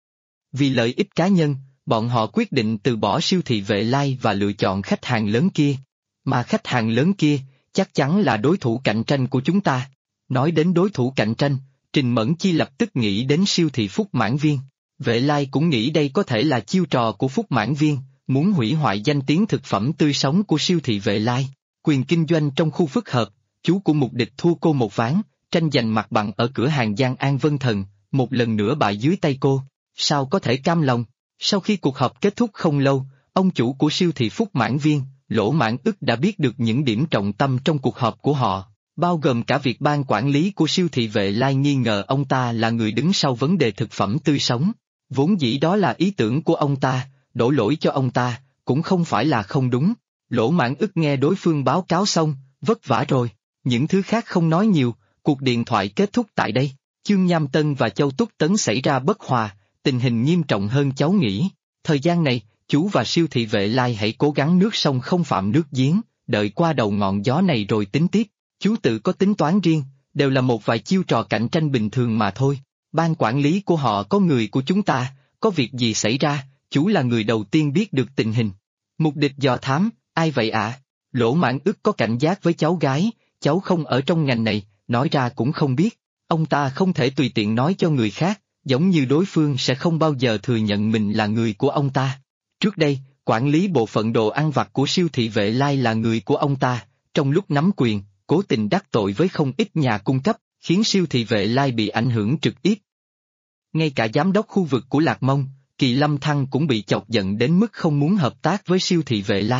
Vì lợi ích cá nhân, bọn họ quyết định từ bỏ siêu thị Vệ Lai và lựa chọn khách hàng lớn kia. Mà khách hàng lớn kia, chắc chắn là đối thủ cạnh tranh của chúng ta. Nói đến đối thủ cạnh tranh, Trình Mẫn Chi lập tức nghĩ đến siêu thị Phúc Mãn Viên. Vệ Lai cũng nghĩ đây có thể là chiêu trò của Phúc Mãn Viên, muốn hủy hoại danh tiếng thực phẩm tươi sống của siêu thị Vệ Lai. Quyền kinh doanh trong khu phức hợp, chú của Mục Địch thua cô một ván, tranh giành mặt bằng ở cửa hàng Giang An Vân Thần, một lần nữa bại dưới tay cô. Sao có thể cam lòng? Sau khi cuộc họp kết thúc không lâu, ông chủ của siêu thị Phúc Mãn Viên, Lỗ Mãn Ức đã biết được những điểm trọng tâm trong cuộc họp của họ, bao gồm cả việc ban quản lý của siêu thị Vệ Lai nghi ngờ ông ta là người đứng sau vấn đề thực phẩm tươi sống. Vốn dĩ đó là ý tưởng của ông ta, đổ lỗi cho ông ta, cũng không phải là không đúng. Lỗ Mãn Ức nghe đối phương báo cáo xong, vất vả rồi, những thứ khác không nói nhiều, cuộc điện thoại kết thúc tại đây. Chương Nham Tân và Châu Túc Tấn xảy ra bất hòa, tình hình nghiêm trọng hơn cháu nghĩ. Thời gian này, chú và siêu thị Vệ Lai hãy cố gắng nước sông không phạm nước giếng, đợi qua đầu ngọn gió này rồi tính tiếp. Chú tự có tính toán riêng, đều là một vài chiêu trò cạnh tranh bình thường mà thôi. Ban quản lý của họ có người của chúng ta, có việc gì xảy ra, chú là người đầu tiên biết được tình hình. Mục Địch dò thám, ai vậy ạ? Lỗ Mãn Ức có cảnh giác với cháu gái, cháu không ở trong ngành này, nói ra cũng không biết. Ông ta không thể tùy tiện nói cho người khác, giống như đối phương sẽ không bao giờ thừa nhận mình là người của ông ta. Trước đây, quản lý bộ phận đồ ăn vặt của siêu thị Vệ Lai là người của ông ta, trong lúc nắm quyền, cố tình đắc tội với không ít nhà cung cấp, khiến siêu thị Vệ Lai bị ảnh hưởng trực tiếp. Ngay cả giám đốc khu vực của Lạc Mông, Kỳ Lâm Thăng cũng bị chọc giận đến mức không muốn hợp tác với siêu thị Vệ Lai.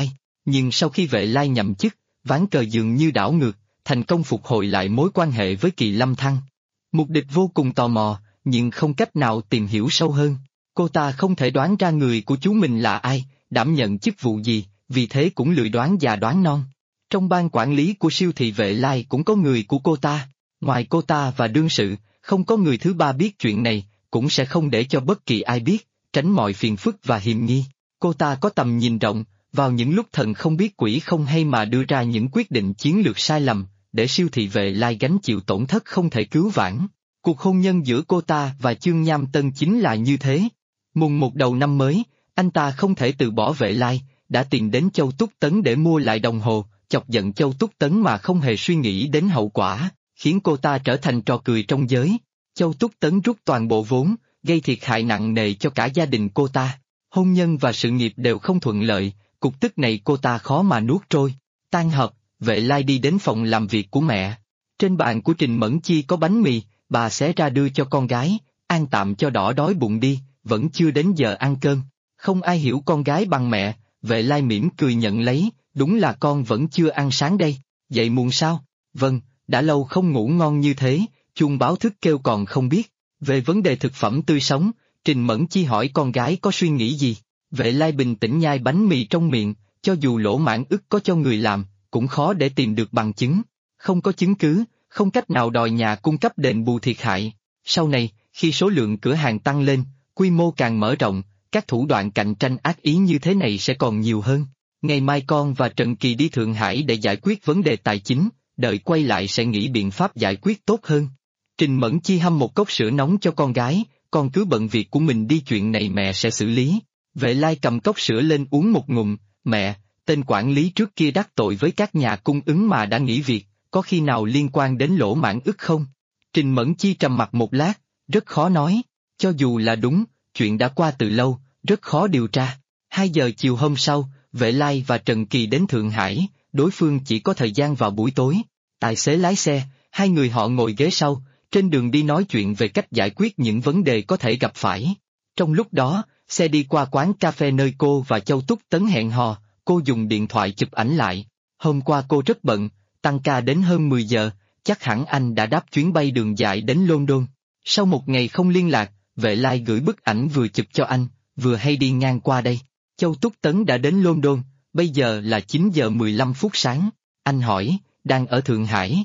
Nhưng sau khi Vệ Lai nhậm chức, ván cờ dường như đảo ngược, thành công phục hồi lại mối quan hệ với Kỳ Lâm Thăng. Mục địch vô cùng tò mò, nhưng không cách nào tìm hiểu sâu hơn. Cô ta không thể đoán ra người của chú mình là ai, đảm nhận chức vụ gì, vì thế cũng lười đoán già đoán non. Trong ban quản lý của siêu thị Vệ Lai cũng có người của cô ta. Ngoài cô ta và đương sự, không có người thứ ba biết chuyện này, cũng sẽ không để cho bất kỳ ai biết, tránh mọi phiền phức và hiềm nghi. Cô ta có tầm nhìn rộng, vào những lúc thần không biết quỷ không hay mà đưa ra những quyết định chiến lược sai lầm, để siêu thị Vệ Lai gánh chịu tổn thất không thể cứu vãn. Cuộc hôn nhân giữa cô ta và Chương Nham Tân chính là như thế. Mùng một đầu năm mới, anh ta không thể từ bỏ Vệ Lai, đã tìm đến Châu Túc Tấn để mua lại đồng hồ, chọc giận Châu Túc Tấn mà không hề suy nghĩ đến hậu quả, khiến cô ta trở thành trò cười trong giới. Châu Túc Tấn rút toàn bộ vốn, gây thiệt hại nặng nề cho cả gia đình cô ta. Hôn nhân và sự nghiệp đều không thuận lợi, cục tức này cô ta khó mà nuốt trôi. Tan họp, Vệ Lai đi đến phòng làm việc của mẹ. Trên bàn của Trình Mẫn Chi có bánh mì, bà xé ra đưa cho con gái, ăn tạm cho đỡ đói bụng đi, vẫn chưa đến giờ ăn cơm. Không ai hiểu con gái bằng mẹ, Vệ Lai mỉm cười nhận lấy, đúng là con vẫn chưa ăn sáng đây, dậy muộn sao? Vâng, đã lâu không ngủ ngon như thế, chuông báo thức kêu còn không biết. Về vấn đề thực phẩm tươi sống, Trình Mẫn Chi hỏi con gái có suy nghĩ gì. Vệ Lai bình tĩnh nhai bánh mì trong miệng, cho dù lỗ mãng ức có cho người làm, cũng khó để tìm được bằng chứng. Không có chứng cứ, không cách nào đòi nhà cung cấp đền bù thiệt hại. Sau này, khi số lượng cửa hàng tăng lên, quy mô càng mở rộng, các thủ đoạn cạnh tranh ác ý như thế này sẽ còn nhiều hơn. Ngày mai con và Trần Kỳ đi Thượng Hải để giải quyết vấn đề tài chính, đợi quay lại sẽ nghĩ biện pháp giải quyết tốt hơn. Trình Mẫn Chi hâm một cốc sữa nóng cho con gái, con cứ bận việc của mình đi, chuyện này mẹ sẽ xử lý. Vệ Lai cầm cốc sữa lên uống một ngụm, mẹ, tên quản lý trước kia đắc tội với các nhà cung ứng mà đã nghỉ việc, có khi nào liên quan đến lỗ mãng ức không? Trình Mẫn Chi trầm mặt một lát, rất khó nói, cho dù là đúng, chuyện đã qua từ lâu, rất khó điều tra. 2 giờ chiều hôm sau, Vệ Lai và Trần Kỳ đến Thượng Hải, đối phương chỉ có thời gian vào buổi tối. Tài xế lái xe, hai người họ ngồi ghế sau, trên đường đi nói chuyện về cách giải quyết những vấn đề có thể gặp phải. Trong lúc đó, xe đi qua quán cà phê nơi cô và Châu Túc Tấn hẹn hò, cô dùng điện thoại chụp ảnh lại. Hôm qua cô rất bận, tăng ca đến hơn 10 giờ, chắc hẳn anh đã đáp chuyến bay đường dài đến London. Sau một ngày không liên lạc, Vệ Lai gửi bức ảnh vừa chụp cho anh, vừa hay đi ngang qua đây. Châu Túc Tấn đã đến London, bây giờ là 9 giờ 15 phút sáng. Anh hỏi, đang ở Thượng Hải?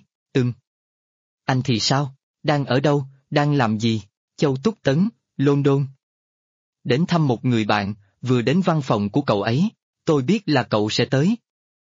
Anh thì sao? Đang ở đâu, đang làm gì? Châu Túc Tấn, London. Đến thăm một người bạn, vừa đến văn phòng của cậu ấy, tôi biết là cậu sẽ tới.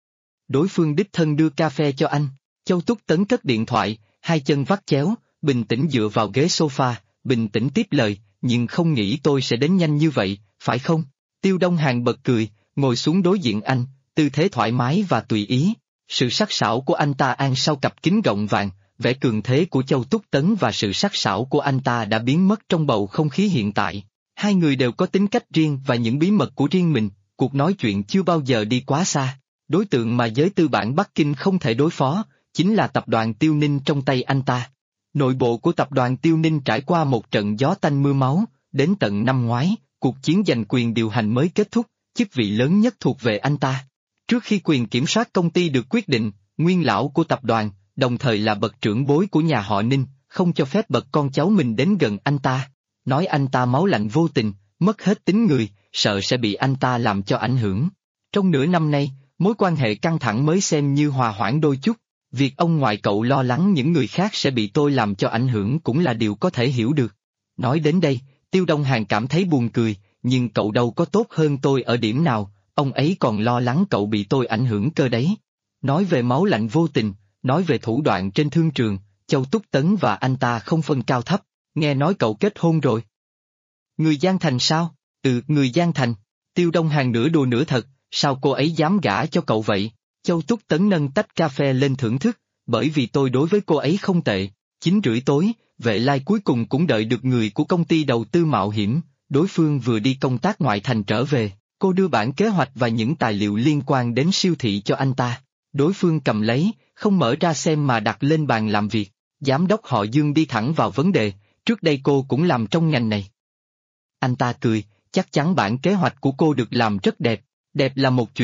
Đối phương đích thân đưa cà phê cho anh. Châu Túc Tấn cất điện thoại, hai chân vắt chéo, bình tĩnh dựa vào ghế sofa, bình tĩnh tiếp lời, nhưng không nghĩ tôi sẽ đến nhanh như vậy, phải không? Tiêu Đông Hàn bật cười, ngồi xuống đối diện anh, tư thế thoải mái và tùy ý. Sự sắc sảo của anh ta an sau cặp kính gọng vàng, vẻ cường thế của Châu Túc Tấn và sự sắc sảo của anh ta đã biến mất trong bầu không khí hiện tại. Hai người đều có tính cách riêng và những bí mật của riêng mình, cuộc nói chuyện chưa bao giờ đi quá xa. Đối tượng mà giới tư bản Bắc Kinh không thể đối phó, chính là tập đoàn Tiêu Ninh trong tay anh ta. Nội bộ của tập đoàn Tiêu Ninh trải qua một trận gió tanh mưa máu, đến tận năm ngoái, cuộc chiến giành quyền điều hành mới kết thúc, chức vị lớn nhất thuộc về anh ta. Trước khi quyền kiểm soát công ty được quyết định, nguyên lão của tập đoàn, đồng thời là bậc trưởng bối của nhà họ Ninh, không cho phép bậc con cháu mình đến gần anh ta. Nói anh ta máu lạnh vô tình, mất hết tính người, sợ sẽ bị anh ta làm cho ảnh hưởng. Trong nửa năm nay, mối quan hệ căng thẳng mới xem như hòa hoãn đôi chút. Việc ông ngoại cậu lo lắng những người khác sẽ bị tôi làm cho ảnh hưởng cũng là điều có thể hiểu được. Nói đến đây, Tiêu Đông Hàn cảm thấy buồn cười, nhưng cậu đâu có tốt hơn tôi ở điểm nào, ông ấy còn lo lắng cậu bị tôi ảnh hưởng cơ đấy. Nói về máu lạnh vô tình, nói về thủ đoạn trên thương trường, Châu Túc Tấn và anh ta không phân cao thấp, nghe nói cậu kết hôn rồi. Người Giang Thành sao? Người Giang Thành. Tiêu Đông Hàn nửa đùa nửa thật, sao cô ấy dám gả cho cậu vậy? Châu Túc Tấn nâng tách cà phê lên thưởng thức, bởi vì tôi đối với cô ấy không tệ. 9:30 tối, Vệ Lai cuối cùng cũng đợi được người của công ty đầu tư mạo hiểm, đối phương vừa đi công tác ngoại thành trở về, cô đưa bản kế hoạch và những tài liệu liên quan đến siêu thị cho anh ta. Đối phương cầm lấy, không mở ra xem mà đặt lên bàn làm việc. Giám đốc họ Dương đi thẳng vào vấn đề, trước đây cô cũng làm trong ngành này. Anh ta cười, chắc chắn bản kế hoạch của cô được làm rất đẹp, đẹp là một chuyện,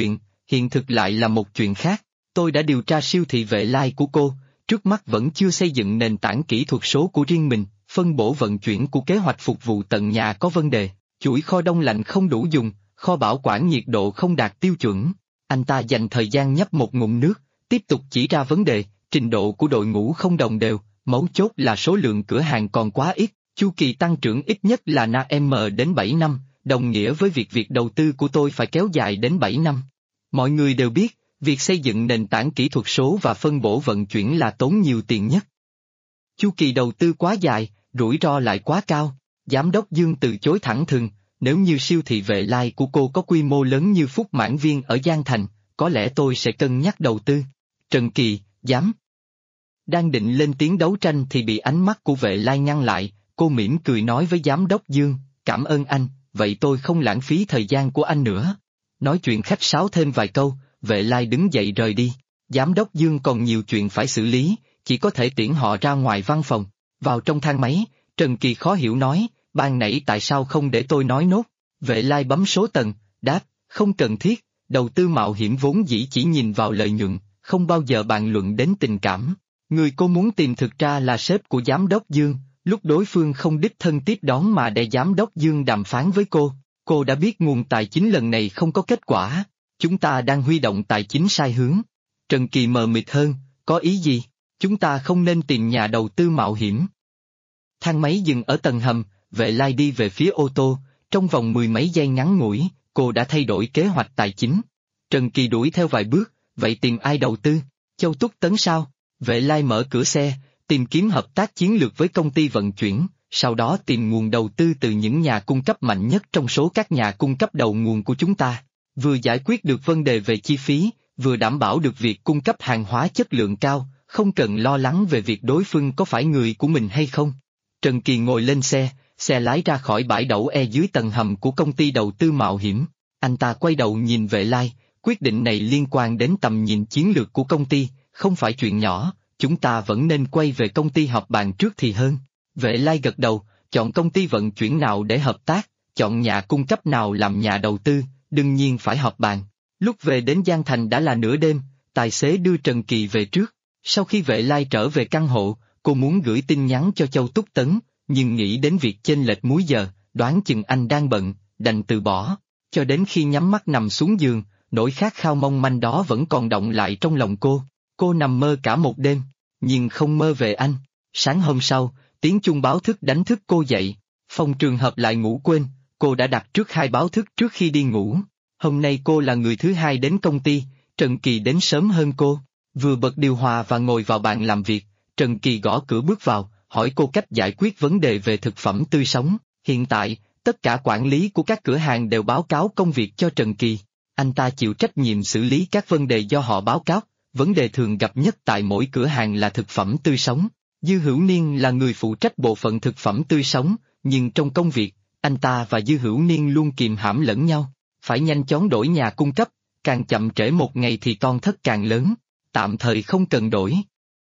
hiện thực lại là một chuyện khác. Tôi đã điều tra siêu thị Vệ Lai của cô, trước mắt vẫn chưa xây dựng nền tảng kỹ thuật số của riêng mình, phân bổ vận chuyển của kế hoạch phục vụ tận nhà có vấn đề, chuỗi kho đông lạnh không đủ dùng, kho bảo quản nhiệt độ không đạt tiêu chuẩn. Anh ta dành thời gian nhấp một ngụm nước, tiếp tục chỉ ra vấn đề, trình độ của đội ngũ không đồng đều, mấu chốt là số lượng cửa hàng còn quá ít, chu kỳ tăng trưởng ít nhất là NM đến 7 năm, đồng nghĩa với việc đầu tư của tôi phải kéo dài đến 7 năm. Mọi người đều biết, việc xây dựng nền tảng kỹ thuật số và phân bổ vận chuyển là tốn nhiều tiền nhất. Chu kỳ đầu tư quá dài, rủi ro lại quá cao. Giám đốc Dương từ chối thẳng thừng, nếu như siêu thị Vệ Lai của cô có quy mô lớn như Phúc Mãn Viên ở Giang Thành, có lẽ tôi sẽ cân nhắc đầu tư. Trần Kỳ, dám. Đang định lên tiếng đấu tranh thì bị ánh mắt của Vệ Lai ngăn lại, cô mỉm cười nói với giám đốc Dương, cảm ơn anh, vậy tôi không lãng phí thời gian của anh nữa. Nói chuyện khách sáo thêm vài câu, Vệ Lai đứng dậy rời đi. Giám đốc Dương còn nhiều chuyện phải xử lý, chỉ có thể tiễn họ ra ngoài văn phòng. Vào trong thang máy, Trần Kỳ khó hiểu nói, ban nãy tại sao không để tôi nói nốt? Vệ Lai bấm số tầng, đáp, không cần thiết, đầu tư mạo hiểm vốn dĩ chỉ nhìn vào lợi nhuận, không bao giờ bàn luận đến tình cảm. Người cô muốn tìm thực ra là sếp của giám đốc Dương, lúc đối phương không đích thân tiếp đón mà để giám đốc Dương đàm phán với cô đã biết nguồn tài chính lần này không có kết quả, chúng ta đang huy động tài chính sai hướng. Trần Kỳ mờ mịt hơn, có ý gì? Chúng ta không nên tìm nhà đầu tư mạo hiểm. Thang máy dừng ở tầng hầm, Vệ Lai đi về phía ô tô, trong vòng 10 mấy giây ngắn ngủi, cô đã thay đổi kế hoạch tài chính. Trần Kỳ đuổi theo vài bước, vậy tìm ai đầu tư? Châu Túc Tấn sao? Vệ Lai mở cửa xe, tìm kiếm hợp tác chiến lược với công ty vận chuyển, sau đó tìm nguồn đầu tư từ những nhà cung cấp mạnh nhất trong số các nhà cung cấp đầu nguồn của chúng ta. Vừa giải quyết được vấn đề về chi phí, vừa đảm bảo được việc cung cấp hàng hóa chất lượng cao, không cần lo lắng về việc đối phương có phải người của mình hay không. Trần Kỳ ngồi lên xe, xe lái ra khỏi bãi đậu dưới tầng hầm của công ty đầu tư mạo hiểm. Anh ta quay đầu nhìn Vệ Lai, quyết định này liên quan đến tầm nhìn chiến lược của công ty, không phải chuyện nhỏ, chúng ta vẫn nên quay về công ty họp bàn trước thì hơn. Vệ Lai gật đầu, chọn công ty vận chuyển nào để hợp tác, chọn nhà cung cấp nào làm nhà đầu tư, đương nhiên phải họp bàn. Lúc về đến Giang Thành đã là nửa đêm, tài xế đưa Trần Kỳ về trước. Sau khi Vệ Lai trở về căn hộ, cô muốn gửi tin nhắn cho Châu Túc Tấn, nhưng nghĩ đến việc chênh lệch múi giờ, đoán chừng anh đang bận, đành từ bỏ. Cho đến khi nhắm mắt nằm xuống giường, nỗi khát khao mong manh đó vẫn còn động lại trong lòng cô. Cô nằm mơ cả một đêm, nhưng không mơ về anh. Sáng hôm sau, tiếng chuông báo thức đánh thức cô dậy. Phòng trường hợp lại ngủ quên, cô đã đặt trước 2 báo thức trước khi đi ngủ. Hôm nay cô là người thứ 2 đến công ty, Trần Kỳ đến sớm hơn cô. Vừa bật điều hòa và ngồi vào bàn làm việc, Trần Kỳ gõ cửa bước vào, hỏi cô cách giải quyết vấn đề về thực phẩm tươi sống. Hiện tại, tất cả quản lý của các cửa hàng đều báo cáo công việc cho Trần Kỳ. Anh ta chịu trách nhiệm xử lý các vấn đề do họ báo cáo. Vấn đề thường gặp nhất tại mỗi cửa hàng là thực phẩm tươi sống. Dư Hữu Niên là người phụ trách bộ phận thực phẩm tươi sống, nhưng trong công việc, anh ta và Dư Hữu Niên luôn kìm hãm lẫn nhau. Phải nhanh chóng đổi nhà cung cấp, càng chậm trễ một ngày thì tổn thất càng lớn. Tạm thời không cần đổi.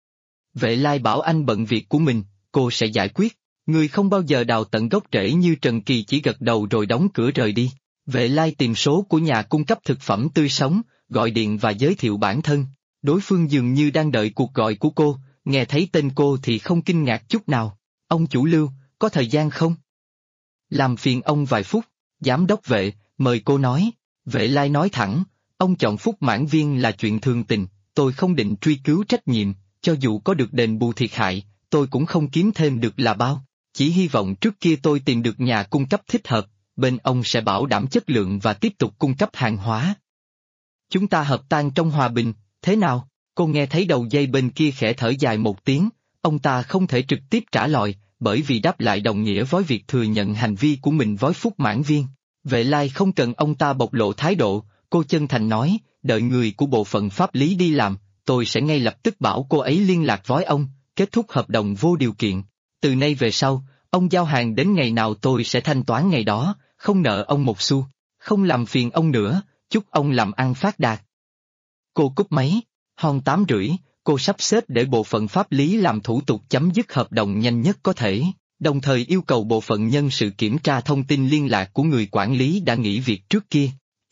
Vệ Lai bảo anh bận việc của mình, cô sẽ giải quyết. Người không bao giờ đào tận gốc rễ như Trần Kỳ chỉ gật đầu rồi đóng cửa rời đi. Vệ Lai tìm số của nhà cung cấp thực phẩm tươi sống, gọi điện và giới thiệu bản thân. Đối phương dường như đang đợi cuộc gọi của cô, nghe thấy tên cô thì không kinh ngạc chút nào. Ông chủ Lưu, có thời gian không? Làm phiền ông vài phút, giám đốc Vệ, mời cô nói. Vệ Lai nói thẳng, ông chọn Phúc Mãn Viên là chuyện thường tình, tôi không định truy cứu trách nhiệm, cho dù có được đền bù thiệt hại, tôi cũng không kiếm thêm được là bao. Chỉ hy vọng trước kia tôi tìm được nhà cung cấp thích hợp, bên ông sẽ bảo đảm chất lượng và tiếp tục cung cấp hàng hóa. Chúng ta hợp tan trong hòa bình, thế nào? Cô nghe thấy đầu dây bên kia khẽ thở dài một tiếng, ông ta không thể trực tiếp trả lời, bởi vì đáp lại đồng nghĩa với việc thừa nhận hành vi của mình với Phúc Mãn Viên. Vệ Lai không cần ông ta bộc lộ thái độ, cô chân thành nói, đợi người của bộ phận pháp lý đi làm, tôi sẽ ngay lập tức bảo cô ấy liên lạc với ông, kết thúc hợp đồng vô điều kiện. Từ nay về sau, ông giao hàng đến ngày nào tôi sẽ thanh toán ngày đó, không nợ ông một xu, không làm phiền ông nữa, chúc ông làm ăn phát đạt. Cô cúp máy, hòn 8:30, cô sắp xếp để bộ phận pháp lý làm thủ tục chấm dứt hợp đồng nhanh nhất có thể, đồng thời yêu cầu bộ phận nhân sự kiểm tra thông tin liên lạc của người quản lý đã nghỉ việc trước kia.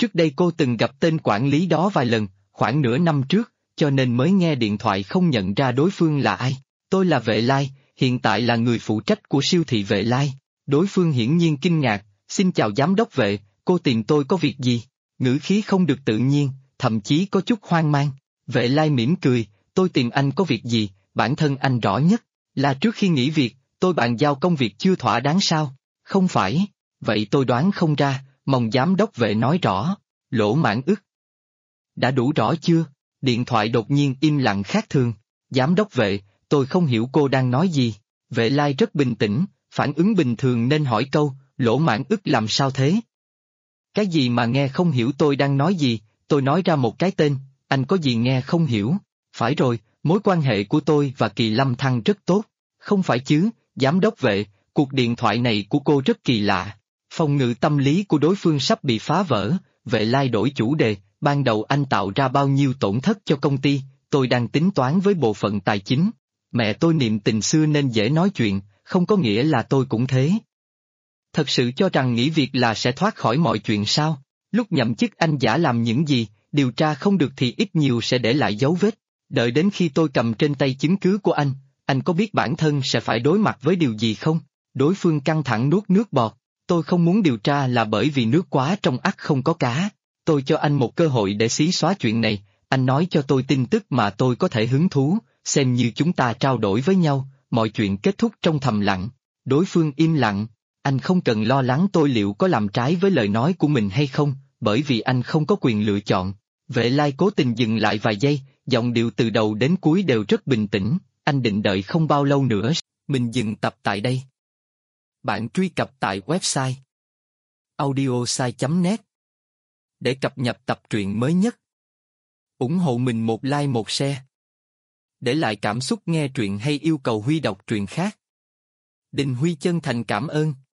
Trước đây cô từng gặp tên quản lý đó vài lần, khoảng nửa năm trước, cho nên mới nghe điện thoại không nhận ra đối phương là ai. Tôi là Vệ Lai, hiện tại là người phụ trách của siêu thị Vệ Lai. Đối phương hiển nhiên kinh ngạc, xin chào giám đốc Vệ, cô tìm tôi có việc gì? Ngữ khí không được tự nhiên, thậm chí có chút hoang mang. Vệ Lai mỉm cười, tôi tìm anh có việc gì, bản thân anh rõ nhất. Là trước khi nghỉ việc, tôi bàn giao công việc chưa thỏa đáng sao? Không phải, vậy tôi đoán không ra, mong giám đốc Vệ nói rõ. Lỗ Mãn ức. Đã đủ rõ chưa? Điện thoại đột nhiên im lặng khác thường. Giám đốc Vệ, tôi không hiểu cô đang nói gì. Vệ Lai rất bình tĩnh, phản ứng bình thường nên hỏi câu, Lỗ Mãn ức làm sao thế? Cái gì mà nghe không hiểu tôi đang nói gì, tôi nói ra một cái tên, anh có gì nghe không hiểu? Phải rồi, mối quan hệ của tôi và Kỳ Lâm Thăng rất tốt. Không phải chứ, giám đốc Vệ, cuộc điện thoại này của cô rất kỳ lạ. Phòng ngự tâm lý của đối phương sắp bị phá vỡ, Vệ Lai đổi chủ đề, ban đầu anh tạo ra bao nhiêu tổn thất cho công ty, tôi đang tính toán với bộ phận tài chính. Mẹ tôi niệm tình xưa nên dễ nói chuyện, không có nghĩa là tôi cũng thế. Thật sự cho rằng nghỉ việc là sẽ thoát khỏi mọi chuyện sao? Lúc nhậm chức anh giả làm những gì, điều tra không được thì ít nhiều sẽ để lại dấu vết. Đợi đến khi tôi cầm trên tay chứng cứ của anh có biết bản thân sẽ phải đối mặt với điều gì không? Đối phương căng thẳng nuốt nước bọt. Tôi không muốn điều tra là bởi vì nước quá trong ắt không có cá. Tôi cho anh một cơ hội để xí xóa chuyện này, anh nói cho tôi tin tức mà tôi có thể hứng thú, xem như chúng ta trao đổi với nhau, mọi chuyện kết thúc trong thầm lặng. Đối phương im lặng, anh không cần lo lắng tôi liệu có làm trái với lời nói của mình hay không, bởi vì anh không có quyền lựa chọn. Vệ Lai cố tình dừng lại vài giây, giọng điệu từ đầu đến cuối đều rất bình tĩnh, anh định đợi không bao lâu nữa. Mình dừng tập tại đây. Bạn truy cập tại website audiosai.net để cập nhật tập truyện mới nhất. Ủng hộ mình một like một share. Để lại cảm xúc nghe truyện hay yêu cầu Huy đọc truyện khác. Đình Huy chân thành cảm ơn.